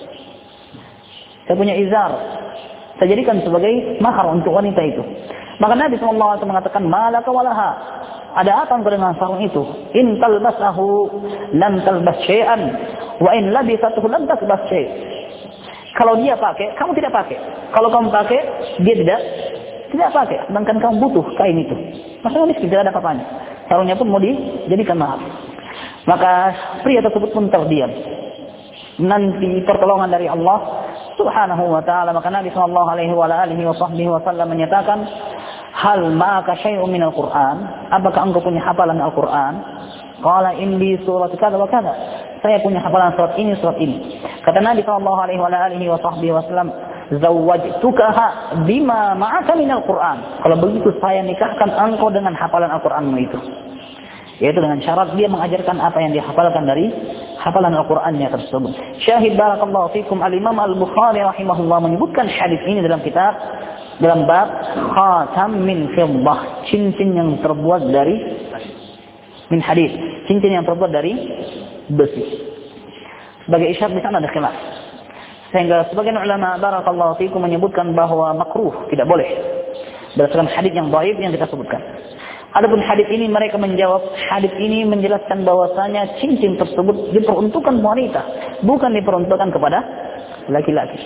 saya punya izar, saya jadikan sebagai mahar untuk wanita itu. Maka Nabi sallallahu alaihi wasallam mengatakan, malaka walaha, ada apa dengan sarung itu? In talbasahu lam talbas syai'an wa in labisathu lam talbas syai'. Kalau dia pakai, kamu tidak pakai. Kalau kamu pakai, dia tidak tidak pakai. Sedangkan kamu butuh kain itu. Maksudnya miskin, tidak ada apa-apanya. Sarungnya pun mau dijadikan mahar. Maka pria tersebut pun terdiam. Nanti pertolongan dari Allah Subhanahu wa taala. Maka Nabi sallallahu alaihi wa alihi wasallam menyatakan, hal ma'aka syai'un minal Qur'an? Apakah engkau punya hafalan Al-Qur'an? Qala indi surat kada wa kada. Saya punya hafalan surat ini, surat ini. Kata Nabi sallallahu alaihi wa alihi wasallam, zawwajtukaha bima ma'aka minal Qur'an. Kalau begitu saya nikahkan engkau dengan hafalan Al-Qur'anmu itu. Yaitu dengan syarat dia mengajarkan apa yang dia hafalkan dari hafalan Al-Qur'annya tersebut. Syahid barakallahu fikum, Al-Imam Al-Bukhari rahimahullah menyebutkan hadis ini dalam kitab, dalam bab khatam min fiddah, cincin yang terbuat dari min hadis, cincin yang terbuat dari besi. Sebagai isyarat di sana ada khilaf. Sehingga sebagian ulama barakallahu fikum menyebutkan bahwa makruh, tidak boleh, berdasarkan hadis yang dhaif yang kita sebutkan. Adapun hadis ini mereka menjawab, hadis ini menjelaskan bahwasanya cincin tersebut diperuntukkan wanita, bukan diperuntukkan kepada laki-laki.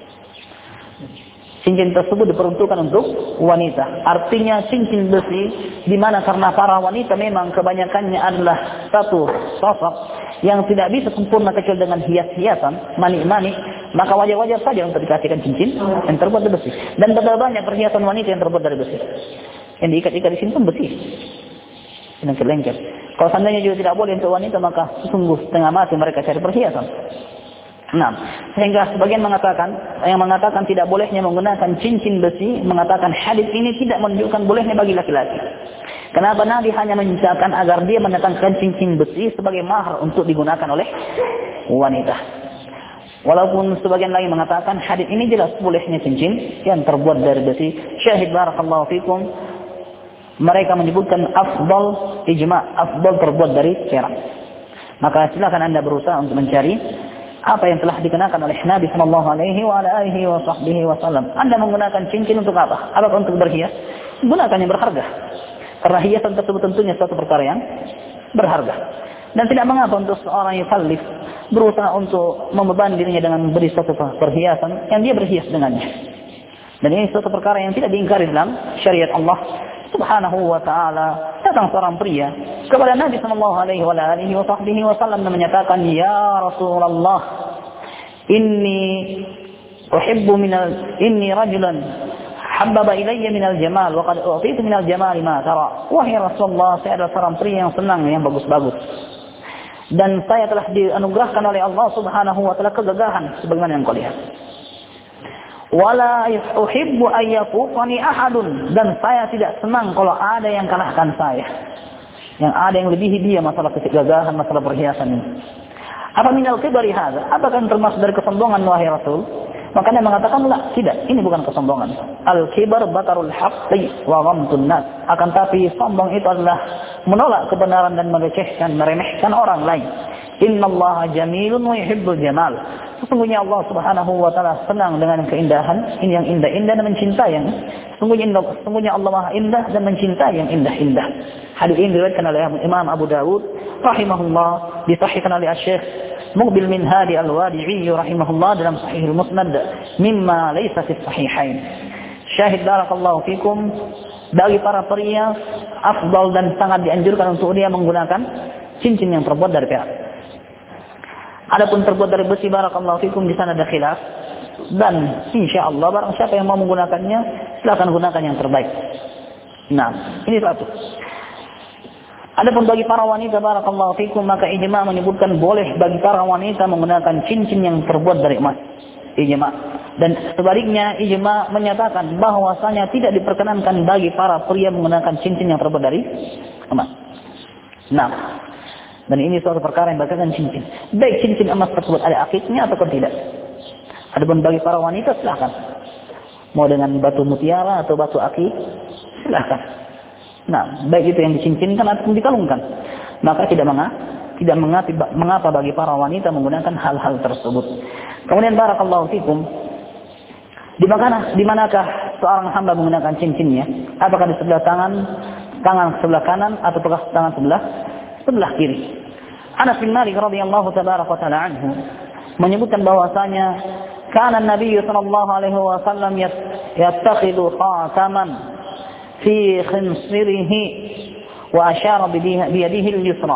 Cincin tersebut diperuntukkan untuk wanita. Artinya cincin besi, di mana karena para wanita memang kebanyakannya adalah satu sosok yang tidak bisa sempurna kecuali dengan hias-hiasan, manik-manik, maka wajar-wajar saja untuk dikasihkan cincin yang terbuat dari besi. Dan betapa banyak perhiasan wanita yang terbuat dari besi. Yang diikat-ikat di sini pun besi, lengket-lengket. Kalau seandainya juga tidak boleh untuk wanita, maka sungguh setengah mati mereka cari perhiasan. Nah, sehingga sebagian mengatakan, yang mengatakan tidak bolehnya menggunakan cincin besi, mengatakan hadis ini tidak menunjukkan bolehnya bagi laki-laki. Kenapa Nabi hanya menceritakan agar dia mendatangkan cincin besi sebagai mahar untuk digunakan oleh wanita. Walaupun sebagian lain mengatakan hadis ini jelas bolehnya cincin yang terbuat dari besi. Syahid barakallahu fikum, mereka menyebutkan afdal ijma', afdal terbuat dari perak. Maka silakan Anda berusaha untuk mencari apa yang telah dikenakan oleh Nabi sallallahu alaihi wa ala alihi wa sahbihi wasallam. Anda menggunakan cincin untuk apa? Apakah untuk berhias? Gunakan yang berharga. Karena hiasan tersebut tentunya suatu perkara yang berharga. Dan tidak mengapa untuk seorang yang yukallif berusaha untuk membebani dirinya dengan memberi suatu perhiasan yang dia berhias dengannya. Dan ini suatu perkara yang tidak diingkari dalam syariat Allah Subhanahu wa ta'ala. Datang seorang pria kepada Nabi sallallahu alaihi wa alihi wa sahbihi wasallam dan menyatakan, "Ya Rasulullah, inni uhibbu minal inni rajulan habbaba ilayya minal jamal wa qad u'titu minal jamal ma tara." Wahai Rasulullah, saya adalah seorang pria yang senang yang bagus-bagus. Dan saya telah dianugerahkan oleh Allah Subhanahu wa ta'ala kegagahan sebagaimana yang kau lihat. Wala uhibbu an yafuqani ahadun, dan saya tidak senang kalau ada yang kalahkan saya. Yang ada yang lebihi dia masalah kegagahan, masalah perhiasan ini. Apa minal kibari hadza? Apakah termasuk dari kesombongan wahai Rasul? Maka dia mengatakan, "La, tidak, ini bukan kesombongan. Al-kibar batarul haqqi wa ghamtun nas." Akan tapi sombong itu adalah menolak kebenaran dan melecehkan, meremehkan orang lain. Innallaha jamilun wa yuhibbul jamal. Sesungguhnya Allah Subhanahu wa taala senang dengan keindahan, ini yang indah-indah dan mencintai yang sesungguhnya indah, sesungguhnya Allah Maha indah dan mencintai yang indah-indah. Hadis ini diriwayatkan oleh Imam Abu Dawud rahimahullah, disahihkan oleh Syekh Muqbil bin Hadi Al-Wadi'i rahimahullah dalam Sahih Al-Musnad mimma laysa fi sahihain. Syahid barakallahu fikum, bagi para pria afdal dan sangat dianjurkan untuk dia menggunakan cincin yang terbuat dari perak. Adapun terbuat dari besi, barakallahu fikum, di sana ada khilaf. Dan insyaallah barang siapa yang mau menggunakannya, silakan gunakan yang terbaik. Nah, ini satu. Adapun bagi para wanita, barakallahu fikum, maka ijma' menyebutkan boleh bagi para wanita menggunakan cincin yang terbuat dari emas. Ijma'. Dan sebaliknya ijma' menyatakan bahwasanya tidak diperkenankan bagi para pria menggunakan cincin yang terbuat dari emas. Nah, dan ini suatu perkara yang berkaitan cincin. Baik cincin emas tersebut ada akiknya atau tidak. Adapun bagi para wanita silahkan. Mau dengan batu mutiara atau batu akik, silahkan. Nah, baik itu yang dicincinkan ataupun dikalungkan. Maka tidak mengapa, tidak mengapa, mengapa bagi para wanita menggunakan hal-hal tersebut. Kemudian barakallahu fikum, di mana di manakah seorang hamba menggunakan cincinnya? Apakah di sebelah tangan, tangan sebelah kanan atau tangan sebelah sebelah kiri? Anas bin Malik radhiyallahu tabaraka wa taala anhu menyebutkan bahwasanya kana Nabi sallallahu alaihi wasallam yattakhidhu khataman fi khinsirihi wa asyara bi yadihi al-yusra.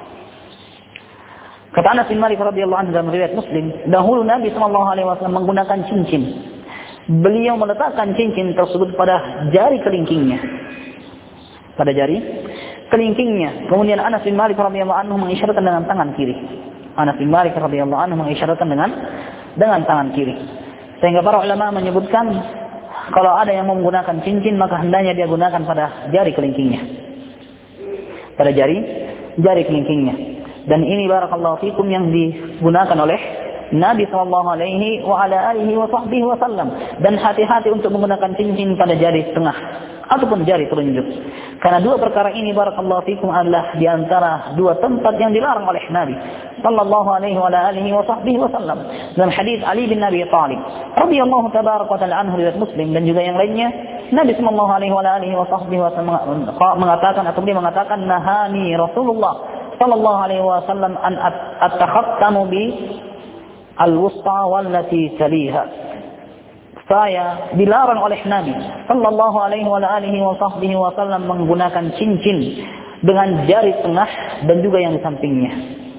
Kata Anas bin Malik radhiyallahu anhu dalam riwayat Muslim, dahulu Nabi sallallahu alaihi wasallam menggunakan cincin. Beliau meletakkan cincin tersebut pada jari kelingkingnya. Pada jari kelingkingnya. Kemudian Anas bin Malik radhiyallahu anhu mengisyaratkan dengan tangan kiri. Anas bin Malik radhiyallahu anhu mengisyaratkan dengan dengan tangan kiri. Sehingga para ulama menyebutkan kalau ada yang menggunakan cincin maka hendaknya dia gunakan pada jari kelingkingnya. Pada jari jari kelingkingnya. Dan ini barakallahu fikum yang digunakan oleh Nabi sallallahu alaihi wa ala alihi wa sahbihi wasallam. Dan hati-hati untuk menggunakan cincin pada jari tengah ataupun jari telunjuk. Karena dua perkara ini barakallahu fikum adalah di antara dua tempat yang dilarang oleh Nabi sallallahu alaihi wa alihi wa sahbihi wasallam. Dalam hadis Ali bin Abi Thalib radhiyallahu tabaraka wa taala anhu riwayat Muslim dan juga yang lainnya, Nabi sallallahu alaihi wa alihi wa sahbihi wasallam mengatakan atau dia mengatakan, nahani Rasulullah sallallahu alaihi wasallam an atakhattamu bi al-wusta wallati taliha. Saya dilarang oleh Nabi sallallahu alaihi wa alihi wa sahbihi wasallam menggunakan cincin dengan jari tengah dan juga yang di sampingnya.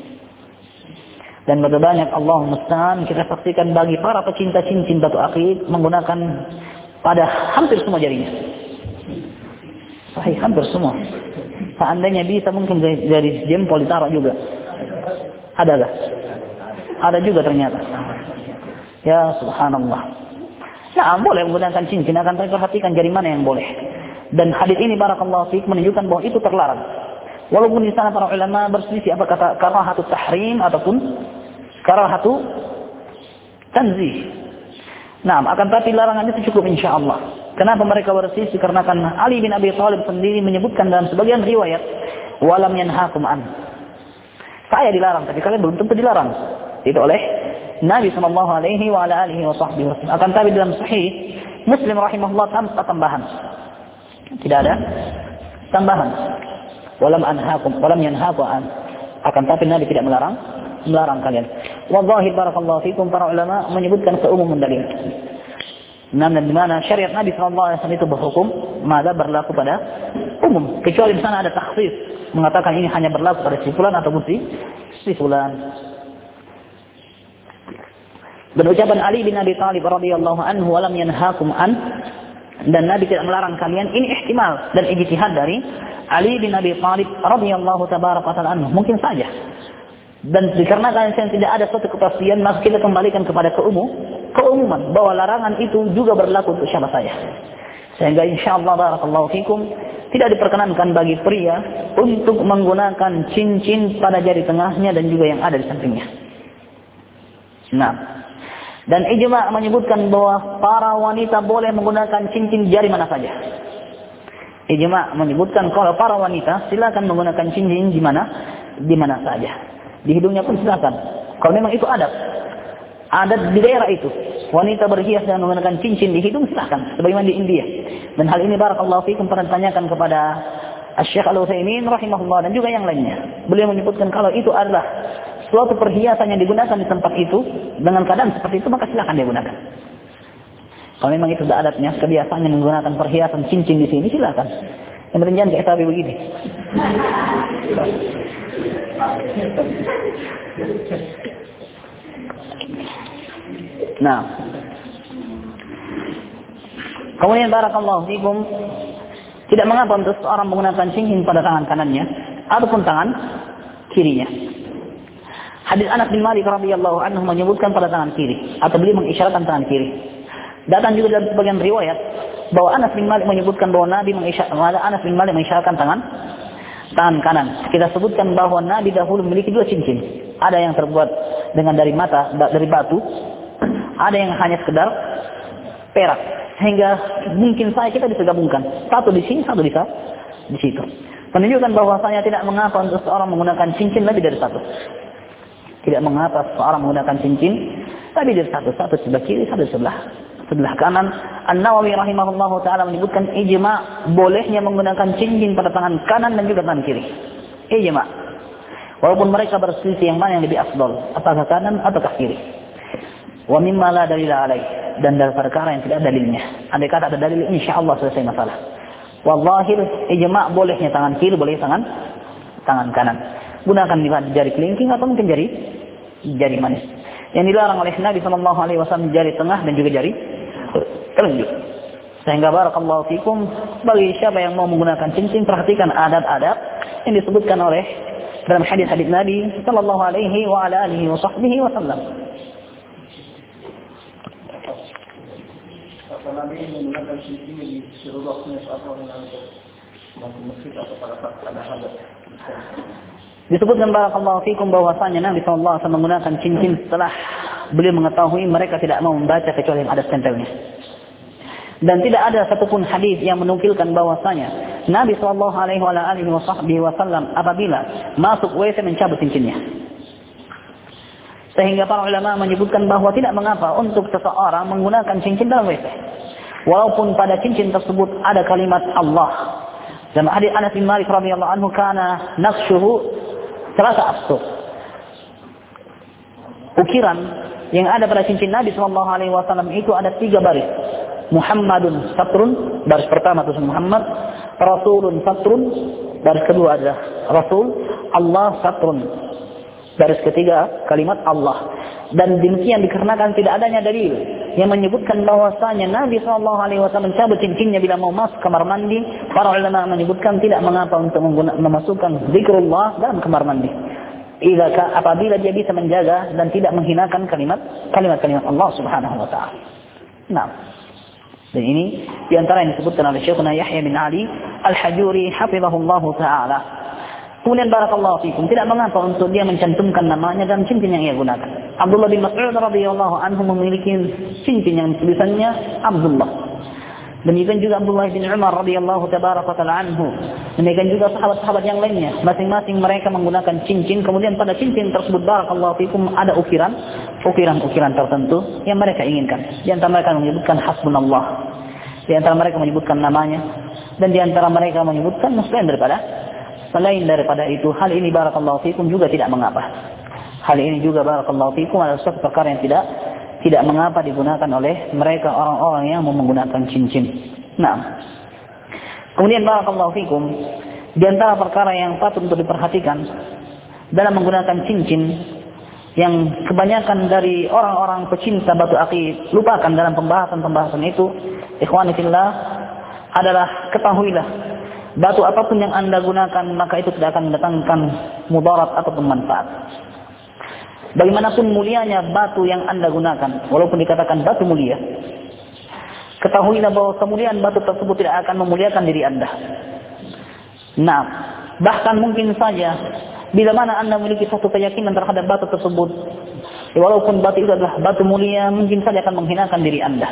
Dan begitu banyak Allah musta'an kita saksikan bagi para pecinta cincin batu akik menggunakan pada hampir semua jarinya. Sahih, hampir semua. Seandainya bisa mungkin dari jempol ditaruh juga. Ada gak? Ada juga ternyata. Ya subhanallah. Nah, boleh menggunakan cincin, akan tapi perhatikan jari mana yang boleh. Dan hadis ini barakallahu fiik menunjukkan bahwa itu terlarang. Walaupun di sana para ulama berselisih apa kata karahatu tahrim ataupun karahatu tanzih. Nah, akan tapi larangan itu cukup insyaallah. Kenapa mereka berselisih? Karena kan Ali bin Abi Thalib sendiri menyebutkan dalam sebagian riwayat walam yanhaakum an. Saya dilarang, tapi kalian belum tentu dilarang. Itu oleh Nabi sallallahu alaihi wa ala alihi wasallam. Akan tapi dalam sahih Muslim rahimahullah tanpa tambahan. Tidak ada tambahan. Walam anhaakum, walam yanhaakum an. Akan tapi Nabi tidak melarang, melarang kalian. Wallahi barakallahu fikum, para ulama menyebutkan keumuman dalil. Nah, dan di mana syariat Nabi sallallahu alaihi wasallam itu berhukum, maka berlaku pada umum. Kecuali di sana ada takhsis, mengatakan ini hanya berlaku pada si fulan atau si si fulan. Dan ucapan Ali bin Abi Thalib radhiyallahu anhu, walam yanhaakum an, dan Nabi tidak melarang kalian, ini ihtimal dan ijtihad dari Ali bin Abi Thalib radhiyallahu tabaraka ta'ala anhu, mungkin saja. Dan dikarenakan tidak ada suatu kepastian, maka kita kembalikan kepada keumum, keumuman bahwa larangan itu juga berlaku untuk siapa saja. Sehingga insyaallah barakallahu fikum, tidak diperkenankan bagi pria untuk menggunakan cincin pada jari tengahnya dan juga yang ada di sampingnya. Nah, dan ijma' menyebutkan bahwa para wanita boleh menggunakan cincin jari mana saja. Ijma' menyebutkan kalau para wanita silakan menggunakan cincin di mana, di mana saja. Di hidungnya pun silakan. Kalau memang itu adab, adat di daerah itu, wanita berhias dan menggunakan cincin di hidung silakan. Sebagaimana di India. Dan hal ini barakallahu fikum pernah ditanyakan kepada Syekh Al-Utsaimin rahimahullah dan juga yang lainnya. Beliau menyebutkan kalau itu adalah suatu perhiasan yang digunakan di tempat itu dengan keadaan seperti itu, maka silakan dia gunakan. Kalau memang itu sudah adatnya, kebiasaannya menggunakan perhiasan cincin di sini, silakan. Yang penting jangan kayak sapi begini. Nah, kemudian barakallahu fikum, tidak mengapa untuk seorang menggunakan cincin pada tangan kanannya ataupun tangan kirinya. Hadis Anas bin Malik radhiyallahu anhu menyebutkan pada tangan kiri, atau beliau mengisyaratkan tangan kiri. Datang juga dalam sebagian riwayat bahwa Anas bin Malik menyebutkan bahwa Nabi mengisyaratkan, Anas bin Malik mengisyaratkan tangan tangan kanan. Kita sebutkan bahwa Nabi dahulu memiliki dua cincin. Ada yang terbuat dengan dari mata, dari batu, ada yang hanya sekedar perak. Sehingga mungkin saya kita bisa gabungkan, satu di sini, satu di di situ. Menunjukkan bahwasanya tidak mengapa untuk seorang menggunakan cincin lebih dari satu. Tidak mengapa seorang menggunakan cincin tapi dari satu, satu sebelah kiri, satu sebelah sebelah kanan. An-Nawawi rahimahullahu taala menyebutkan ijma' bolehnya menggunakan cincin pada tangan kanan dan juga tangan kiri. Ijma'. Walaupun mereka berselisih yang mana yang lebih afdal, apakah kanan atau kiri. Wa mimma la dalila alaih, dan dari perkara yang tidak ada dalilnya. Andai kata ada dalil, insyaallah selesai masalah. Wallahir ijma' bolehnya tangan kiri, boleh tangan tangan kanan. Gunakan di jari kelingking atau mungkin jari jari manis. Yang dilarang oleh Nabi sallallahu alaihi wasallam jari tengah dan juga jari kelingking. Sehingga barakallahu fikum, bagi siapa yang mau menggunakan cincin, perhatikan adab-adab yang disebutkan oleh dalam hadis-hadis Nabi sallallahu alaihi wa ala alihi wa sahbihi wasallam. Apa Nabi menggunakan cincin di seluruh atau masuk masjid atau pada saat ada hadas? Disebutkan barakallahu fikum bahwasanya Nabi sallallahu alaihi wasallam menggunakan cincin setelah beliau mengetahui mereka tidak mau membaca kecuali yang ada stempelnya. Dan tidak ada satupun hadis yang menukilkan bahwasanya Nabi sallallahu alaihi wasallam apabila masuk W C mencabut cincinnya. Sehingga para ulama menyebutkan bahwa tidak mengapa untuk seseorang menggunakan cincin dalam W C. Walaupun pada cincin tersebut ada kalimat Allah. Dalam hadis Anas bin Malik radhiyallahu anhu, kana naqshuhu salasa astur. Ukiran yang ada pada cincin Nabi sallallahu alaihi wasallam itu ada tiga baris. Muhammadun satrun, baris pertama itu Muhammad, Rasulun satrun, baris kedua adalah Rasul, Allah satrun, baris ketiga kalimat Allah. Dan demikian dikarenakan tidak adanya dalil yang menyebutkan bahwasanya Nabi sallallahu alaihi wasallam mencabut cincinnya bila mau masuk kamar mandi. Para ulama menyebutkan tidak mengapa untuk memasukkan zikrullah dalam kamar mandi. Jika apabila dia bisa menjaga dan tidak menghinakan kalimat kalimat-kalimat Allah Subhanahu wa taala. Nah, dan ini di antara yang disebutkan oleh Syekhuna Yahya bin Ali Al-Hajuri hafizahullahu taala. Kemudian barakallahu fikum, tidak mengapa untuk dia mencantumkan namanya dalam cincin yang ia gunakan. Abdullah bin Mas'ud radhiyallahu anhu memiliki cincin yang tulisannya Abdullah. Demikian juga Abdullah bin Umar radhiyallahu tabaraka taala anhu. Demikian juga sahabat-sahabat yang lainnya. Masing-masing mereka menggunakan cincin. Kemudian pada cincin tersebut barakallahu fikum ada ukiran, ukiran-ukiran tertentu yang mereka inginkan. Di antara mereka menyebutkan hasbunallah. Di antara mereka menyebutkan namanya. Dan di antara mereka menyebutkan selain daripada selain daripada itu. Hal ini barakallahu fikum juga tidak mengapa. Hal ini juga barakallahu fikum adalah suatu perkara yang tidak tidak mengapa digunakan oleh mereka orang-orang yang menggunakan cincin. Nah, kemudian barakallahu fikum, di antara perkara yang patut untuk diperhatikan dalam menggunakan cincin yang kebanyakan dari orang-orang pecinta batu akik lupakan dalam pembahasan-pembahasan itu, ikhwani fillah, adalah ketahuilah batu apapun yang Anda gunakan maka itu tidak akan mendatangkan mudarat ataupun manfaat. Bagaimanapun mulianya batu yang Anda gunakan, walaupun dikatakan batu mulia, ketahuilah bahwa kemuliaan batu tersebut tidak akan memuliakan diri Anda. Nah, bahkan mungkin saja bila mana Anda memiliki satu keyakinan terhadap batu tersebut, walaupun batu itu adalah batu mulia, mungkin saja akan menghinakan diri Anda.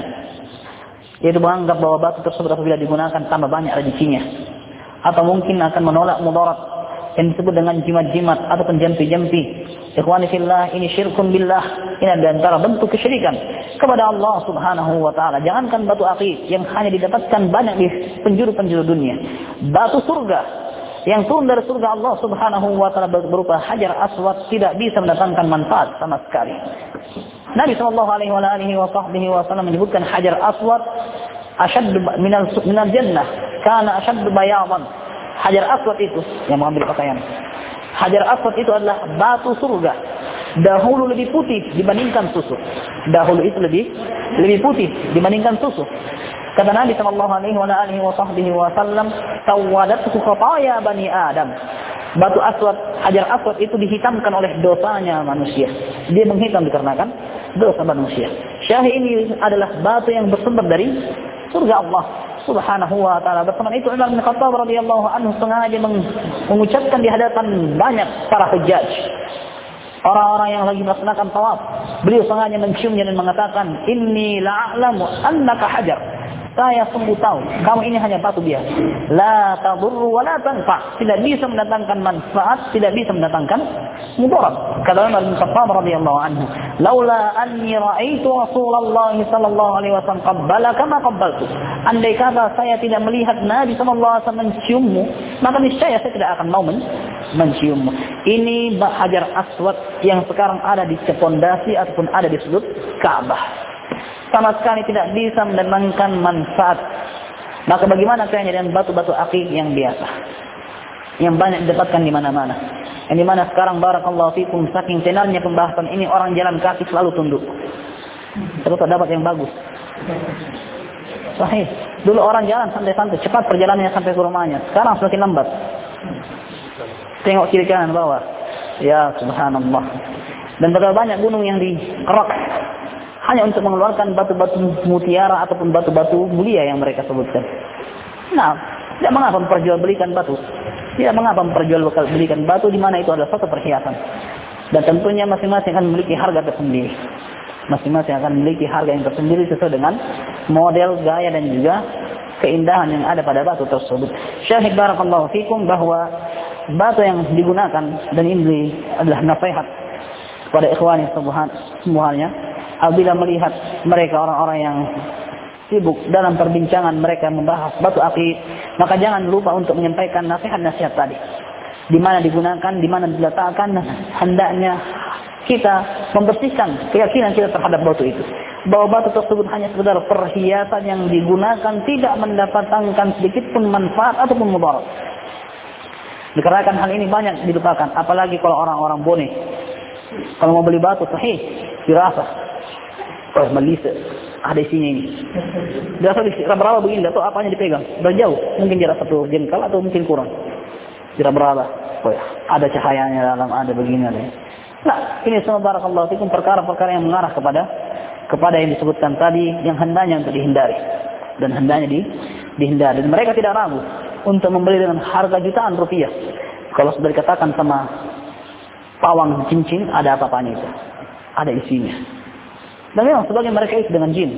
Yaitu menganggap bahwa batu tersebut apabila digunakan tambah banyak rezekinya, atau mungkin akan menolak mudarat yang disebut dengan jimat-jimat ataupun jampi-jampi. Ikhwani fillah, ini syirkun billah. Ini adalah antara bentuk kesyirikan kepada Allah Subhanahu wa taala. Jangankan batu akik yang hanya didapatkan banyak di penjuru-penjuru dunia, batu surga yang turun dari surga Allah Subhanahu wa taala berupa hajar aswad tidak bisa mendatangkan manfaat sama sekali. Nabi sallallahu alaihi wasallam menyebutkan hajar aswad asyad minal minal jannah, kana asyad bayadan. Hajar aswad itu yang mengambil pakaian. Hajar aswad itu adalah batu surga. Dahulu lebih putih dibandingkan susu. Dahulu itu lebih lebih putih dibandingkan susu. Kata Nabi sallallahu alaihi wasallam, "Tawadathu khataya bani Adam." Batu aswad, hajar aswad itu dihitamkan oleh dosanya manusia. Dia menghitam dikarenakan dosa manusia. Syahid ini adalah batu yang bersumber dari surga Allah Subhanahu wa taala. Bersama itu Umar bin Khattab radhiyallahu anhu sengaja mengucapkan di hadapan banyak para hujjaj, orang-orang yang lagi melaksanakan tawaf. Beliau sengaja menciumnya dan mengatakan, "Inni la'alamu annaka hajar." Saya sungguh tahu kamu ini hanya batu biasa. La tadurru wa la tanfa. Tidak bisa mendatangkan manfaat, tidak bisa mendatangkan mudarat. Kata Umar bin Khattab radhiyallahu anhu, "Laula anni ra'aitu Rasulullah sallallahu alaihi wasallam qabbala kama qabbaltu." Andai kata saya tidak melihat Nabi sallallahu alaihi wasallam menciummu, maka niscaya saya tidak akan mau men menciummu. Ini hajar aswad yang sekarang ada di pondasi ataupun ada di sudut Ka'bah. Sama sekali tidak bisa mendatangkan manfaat. Maka bagaimana kayaknya dengan batu-batu akik yang biasa, yang banyak didapatkan di mana-mana, yang di mana sekarang barakallahu fikum saking tenarnya pembahasan ini orang jalan kaki selalu tunduk. Terus dapat yang bagus. Sahih. Dulu orang jalan santai-santai, cepat perjalanannya sampai ke rumahnya. Sekarang semakin lambat. Tengok kiri kanan bawah. Ya subhanallah. Dan berapa banyak gunung yang dikerak hanya untuk mengeluarkan batu-batu mutiara ataupun batu-batu mulia yang mereka sebutkan. Nah, tidak mengapa memperjualbelikan batu. Tidak mengapa memperjualbelikan batu di mana itu adalah satu perhiasan. Dan tentunya masing-masing akan memiliki harga tersendiri. Masing-masing akan memiliki harga yang tersendiri sesuai dengan model, gaya dan juga keindahan yang ada pada batu tersebut. Syahid barakallahu fikum bahwa batu yang digunakan, dan ini adalah nasihat kepada ikhwani semuanya, apabila melihat mereka orang-orang yang sibuk dalam perbincangan mereka membahas batu akik, maka jangan lupa untuk menyampaikan nasihat-nasihat tadi. Di mana digunakan, di mana diletakkan, hendaknya kita membersihkan keyakinan kita terhadap batu itu. Bahwa batu tersebut hanya sekedar perhiasan yang digunakan, tidak mendapatkan sedikit pun manfaat ataupun mudarat. Dikarenakan hal ini banyak dilupakan, apalagi kalau orang-orang bonek. Kalau mau beli batu sahih, dirasa. Oh, Malaysia ada isinya ini. Dia rasa berapa begini, atau apanya dipegang. Berjauh, mungkin jarak satu jengkal atau mungkin kurang. Jarak berapa? Oh, ya. Ada cahayanya dalam, ada begini ada. Nah, ini semua barakallahu fikum perkara-perkara yang mengarah kepada kepada yang disebutkan tadi, yang hendaknya untuk dihindari dan hendaknya di, dihindari. Dan mereka tidak ragu untuk membeli dengan harga jutaan rupiah. Kalau sudah dikatakan sama pawang cincin, ada apa-apanya itu, ada isinya. Dan memang sebagian mereka itu dengan jin.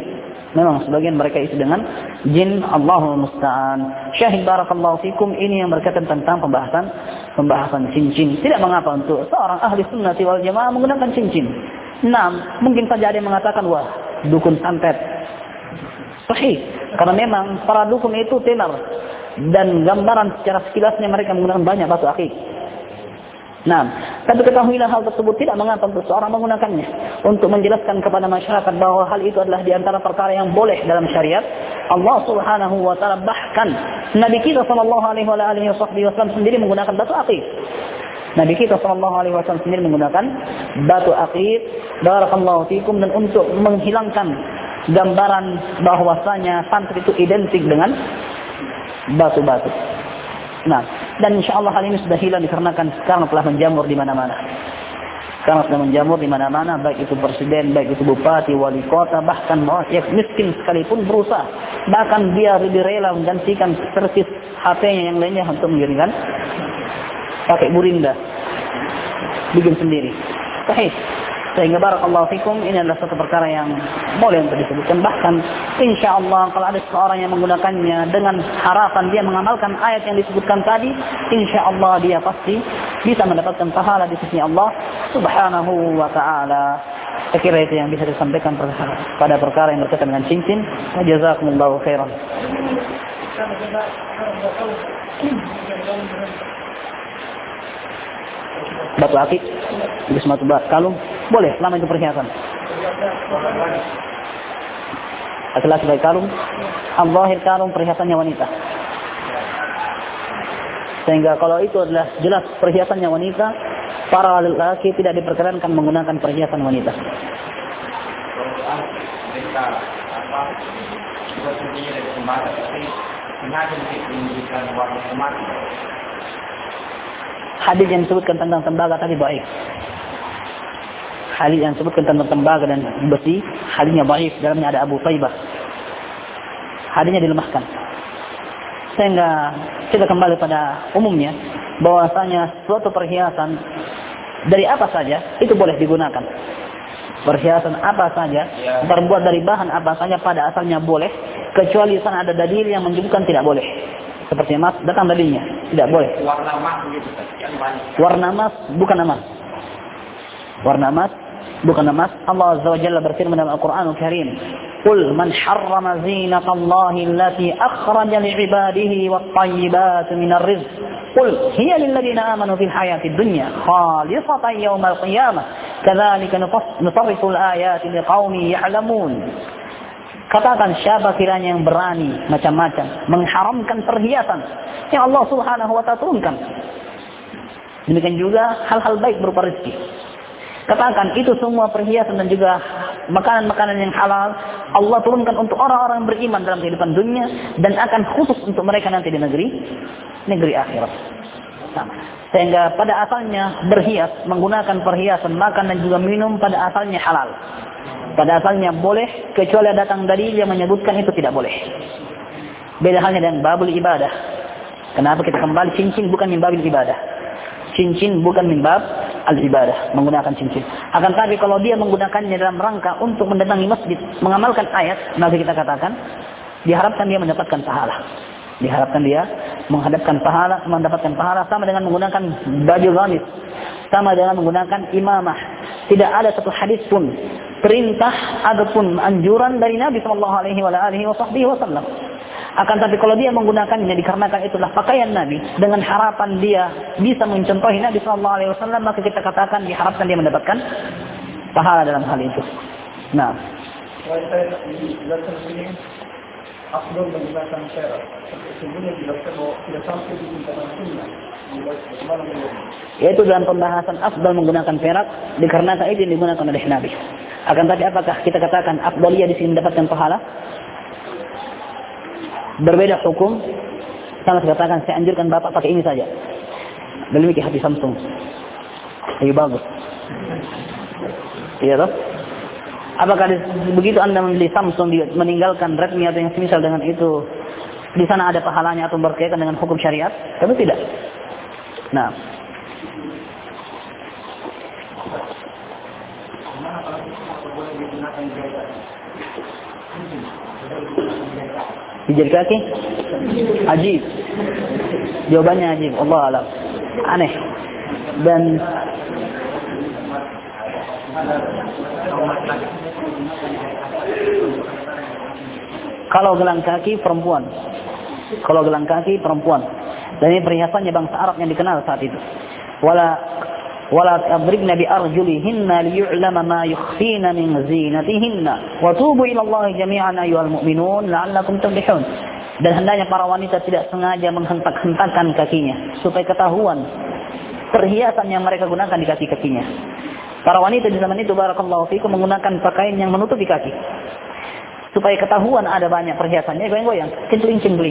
Memang sebagian mereka isi dengan jin, Allahul musta'an. Syahid barakallahu fikum, ini yang berkaitan tentang pembahasan pembahasan cincin. Tidak mengapa untuk seorang ahli sunnati wal jamaah menggunakan cincin. Enam, mungkin saja ada yang mengatakan, wah, dukun santet. Sahih, karena memang para dukun itu tenar dan gambaran secara sekilasnya mereka menggunakan banyak batu akik. Nah, tapi ketahuilah hal tersebut tidak mengapa untuk seorang menggunakannya untuk menjelaskan kepada masyarakat bahwa hal itu adalah di antara perkara yang boleh dalam syariat Allah Subhanahu wa taala. Bahkan Nabi kita sallallahu alaihi wasallam sendiri menggunakan batu akik. Nabi kita sallallahu alaihi wasallam sendiri menggunakan batu akik, barakallahu fikum, dan untuk menghilangkan gambaran bahwasanya santet itu identik dengan batu-batu. Nah, dan insyaallah hal ini sudah hilang dikarenakan sekarang telah menjamur di mana-mana. Sekarang sudah menjamur di mana-mana, baik itu presiden, baik itu bupati, wali kota, bahkan rakyat miskin sekalipun berusaha. Bahkan dia lebih rela menggantikan servis H P-nya yang lainnya untuk mengirimkan pakai burinda, bikin sendiri. Sahih. Sehingga barakallahu fikum, ini adalah satu perkara yang boleh untuk disebutkan. Bahkan insyaallah kalau ada seorang yang menggunakannya dengan harapan dia mengamalkan ayat yang disebutkan tadi, insyaallah dia pasti bisa mendapatkan pahala di sisi Allah Subhanahu wa taala. Saya kira itu yang bisa disampaikan pada perkara yang berkaitan dengan cincin. Jazakumullahu khairan. Batu akik, batu kalung, boleh selama itu perhiasan. Laki-laki pakai kalung, al-zahir kalung perhiasannya wanita. Sehingga kalau itu adalah jelas perhiasannya wanita, para laki tidak diperkenankan menggunakan perhiasan wanita. Hadis yang disebutkan tentang tembaga tadi baik. Hadis yang disebutkan tentang tembaga dan besi, hadisnya baik. Dalamnya ada Abu Taibah. Hadisnya dilemahkan. Sehingga kita kembali pada umumnya bahwasanya suatu perhiasan dari apa saja itu boleh digunakan. Perhiasan apa saja, terbuat dari bahan apa saja pada asalnya boleh, kecuali sana ada dalil yang menyebutkan tidak boleh. Seperti emas, datang dalilnya, tidak boleh. Warna emas begitu. Warna emas bukan emas. Warna emas bukan emas. Allah Azza wa Jalla berfirman dalam Al-Qur'anul Karim, "Qul man harrama zinatallahi allati akhraja li'ibadihi wat-tayyibati minar rizq. Qul hiya lil ladzina amanu fil hayatid dunya khalisatan yawmal qiyamah. Kadzalika nusarrifu al-ayati liqaumin ya'lamun." Katakan siapa kiranya yang berani macam-macam mengharamkan perhiasan yang Allah Subhanahu wa taala turunkan. Demikian juga hal-hal baik berupa rezeki. Katakan itu semua perhiasan dan juga makanan-makanan yang halal Allah turunkan untuk orang-orang yang beriman dalam kehidupan dunia dan akan khusus untuk mereka nanti di negeri negeri akhirat. Sama. Sehingga pada asalnya berhias, menggunakan perhiasan, makan dan juga minum pada asalnya halal. Pada asalnya boleh, kecuali datang dalil yang menyebutkan itu tidak boleh. Beda halnya dengan babul ibadah. Kenapa kita kembali cincin bukan min babil ibadah. Cincin bukan min bab al-ibadah, menggunakan cincin. Akan tapi kalau dia menggunakannya dalam rangka untuk mendatangi masjid, mengamalkan ayat, maka kita katakan diharapkan dia mendapatkan pahala. Diharapkan dia menghadapkan pahala, mendapatkan pahala sama dengan menggunakan baju gamis, sama dengan menggunakan imamah. Tidak ada satu hadis pun perintah ataupun anjuran dari Nabi sallallahu alaihi wasallam. Akan tapi kalau dia menggunakannya dikarenakan itulah pakaian Nabi dengan harapan dia bisa mencontohi Nabi sallallahu alaihi wasallam, maka kita katakan diharapkan dia mendapatkan pahala dalam hal itu. Nah, afdal menggunakan perak. Sebenarnya dilakukan bahwa tidak sampai di tingkatan sunnah. Yaitu dalam pembahasan afdal menggunakan perak dikarenakan itu yang digunakan oleh Nabi. Akan tapi apakah kita katakan afdaliyah di sini mendapatkan pahala? Berbeda hukum. Sama saya katakan saya anjurkan bapak pakai ini saja. Memiliki hati Samsung. Lebih bagus. Iya toh? Apakah begitu Anda membeli Samsung meninggalkan Redmi atau yang semisal dengan itu, di sana ada pahalanya atau berkaitan dengan hukum syariat? Tentu tidak. Nah, Di jari kaki? Ajib. Jawabannya ajib. Allah alam. Aneh. Dan kalau gelang kaki perempuan, kalau gelang kaki perempuan, dan ini perhiasannya bangsa Arab yang dikenal saat itu. Wala wala tadribna bi arjulihinna liyu'lama ma yukhfina min zinatihinna wa tubu ila Allah jami'an ayyuhal mu'minun la'allakum tuflihun. Dan hendaknya para wanita tidak sengaja menghentak-hentakan kakinya supaya ketahuan perhiasan yang mereka gunakan di kaki-kakinya. Para wanita di zaman itu barakallahu fikum menggunakan pakaian yang menutupi kaki supaya ketahuan ada banyak perhiasannya, goyang-goyang, cengkling-cengkling.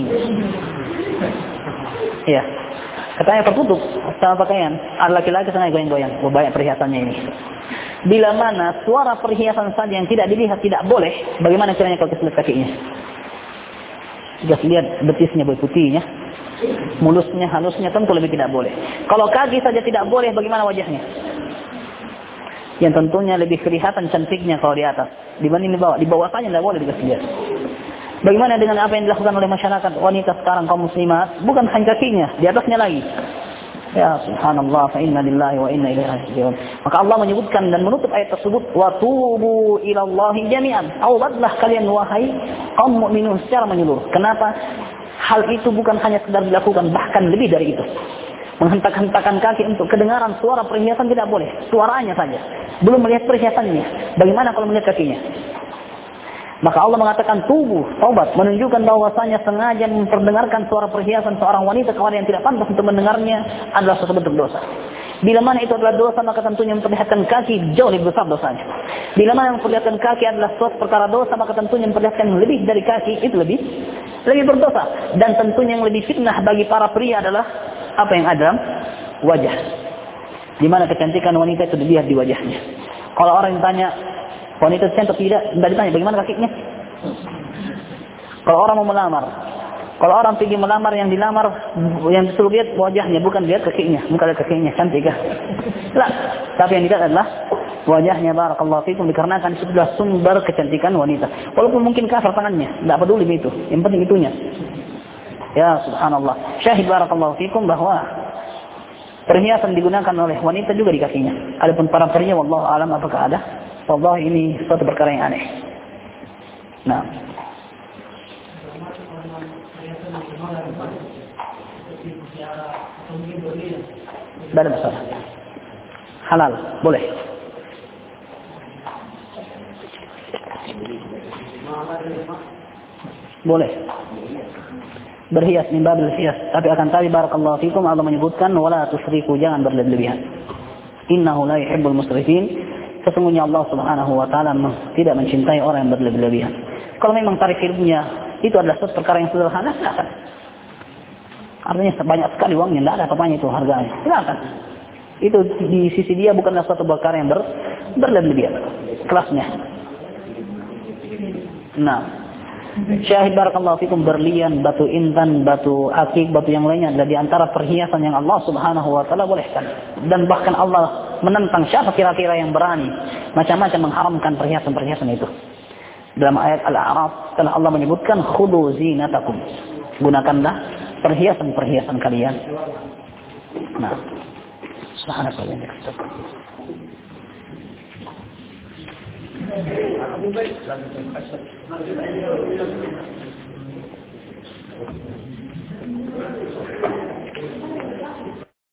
Iya. Katanya tertutup sama pakaian, ada laki-laki sengaja goyang-goyang, banyak perhiasannya ini. Bila mana suara perhiasan saja yang tidak dilihat tidak boleh, bagaimana caranya kalau kita lihat kakinya? Jika lihat betisnya berputihnya, mulusnya, halusnya tentu lebih tidak boleh. Kalau kaki saja tidak boleh, bagaimana wajahnya? Yang tentunya lebih kelihatan cantiknya kalau di atas dibanding di bawah. Di bawah saja tidak boleh dikasih lihat. Bagaimana dengan apa yang dilakukan oleh masyarakat wanita sekarang kaum muslimat? Bukan hanya kakinya, di atasnya lagi. Ya subhanallah, fa inna lillahi wa inna ilaihi raji'un. Maka Allah menyebutkan dan menutup ayat tersebut, wa tubu ila Allahi jami'an. Taubatlah kalian wahai kaum mukminun secara menyeluruh. Kenapa? Hal itu bukan hanya sekedar dilakukan, bahkan lebih dari itu. Menghentak-hentakan kaki untuk kedengaran suara perhiasan tidak boleh, suaranya saja. Belum melihat perhiasannya. Bagaimana kalau melihat kakinya? Maka Allah mengatakan tubuh, taubat, menunjukkan bahwasanya sengaja memperdengarkan suara perhiasan seorang wanita kepada yang tidak pantas untuk mendengarnya adalah suatu bentuk dosa. Bila mana itu adalah dosa, maka tentunya memperlihatkan kaki jauh lebih besar dosanya. Bila mana memperlihatkan kaki adalah suatu perkara dosa, maka tentunya memperlihatkan lebih dari kaki itu lebih lebih berdosa. Dan tentunya yang lebih fitnah bagi para pria adalah apa yang ada dalam wajah. Di mana kecantikan wanita itu dilihat di wajahnya. Kalau orang yang tanya wanita cantik tidak, tidak ditanya bagaimana kakinya. Kalau orang mau melamar, kalau orang pergi melamar, yang dilamar, yang disuruh lihat wajahnya, bukan lihat kakinya, bukan lihat kakinya cantik kah? Lah, tapi yang dilihat adalah wajahnya. Barakallahu fikum, dikarenakan itu adalah sumber kecantikan wanita. Walaupun mungkin kasar tangannya, tidak peduli itu, yang penting itunya. Ya subhanallah. Syahid barakallahu fikum bahwa perhiasan digunakan oleh wanita juga di kakinya. Adapun para pria, wallahu alam apakah ada? Wallah ini suatu perkara yang aneh. Nah. Tidak ada masalah. Halal, boleh. Boleh. Berhias min babil hias, tapi akan tapi barakallahu fikum Allah menyebutkan wala tusrifu, jangan berlebihan. Innahu la yuhibbul musrifin. Sesungguhnya Allah Subhanahu wa taala tidak mencintai orang yang berlebihan. Kalau memang tarikh ilmunya itu adalah sesuatu perkara yang sederhana, silakan. Artinya banyak sekali uangnya, tidak ada apa-apanya itu harganya. Silakan. Itu di sisi dia bukanlah suatu perkara yang ber, berlebihan kelasnya. Nah, syahid barakallahu fikum, berlian, batu intan, batu akik, batu yang lainnya adalah di antara perhiasan yang Allah Subhanahu wa taala bolehkan. Dan bahkan Allah menentang siapa kira-kira yang berani macam-macam mengharamkan perhiasan-perhiasan itu. Dalam ayat Al-A'raf telah Allah menyebutkan khudu zinatakum. Gunakanlah perhiasan-perhiasan kalian. Nah, subhanallah. Abu Bakar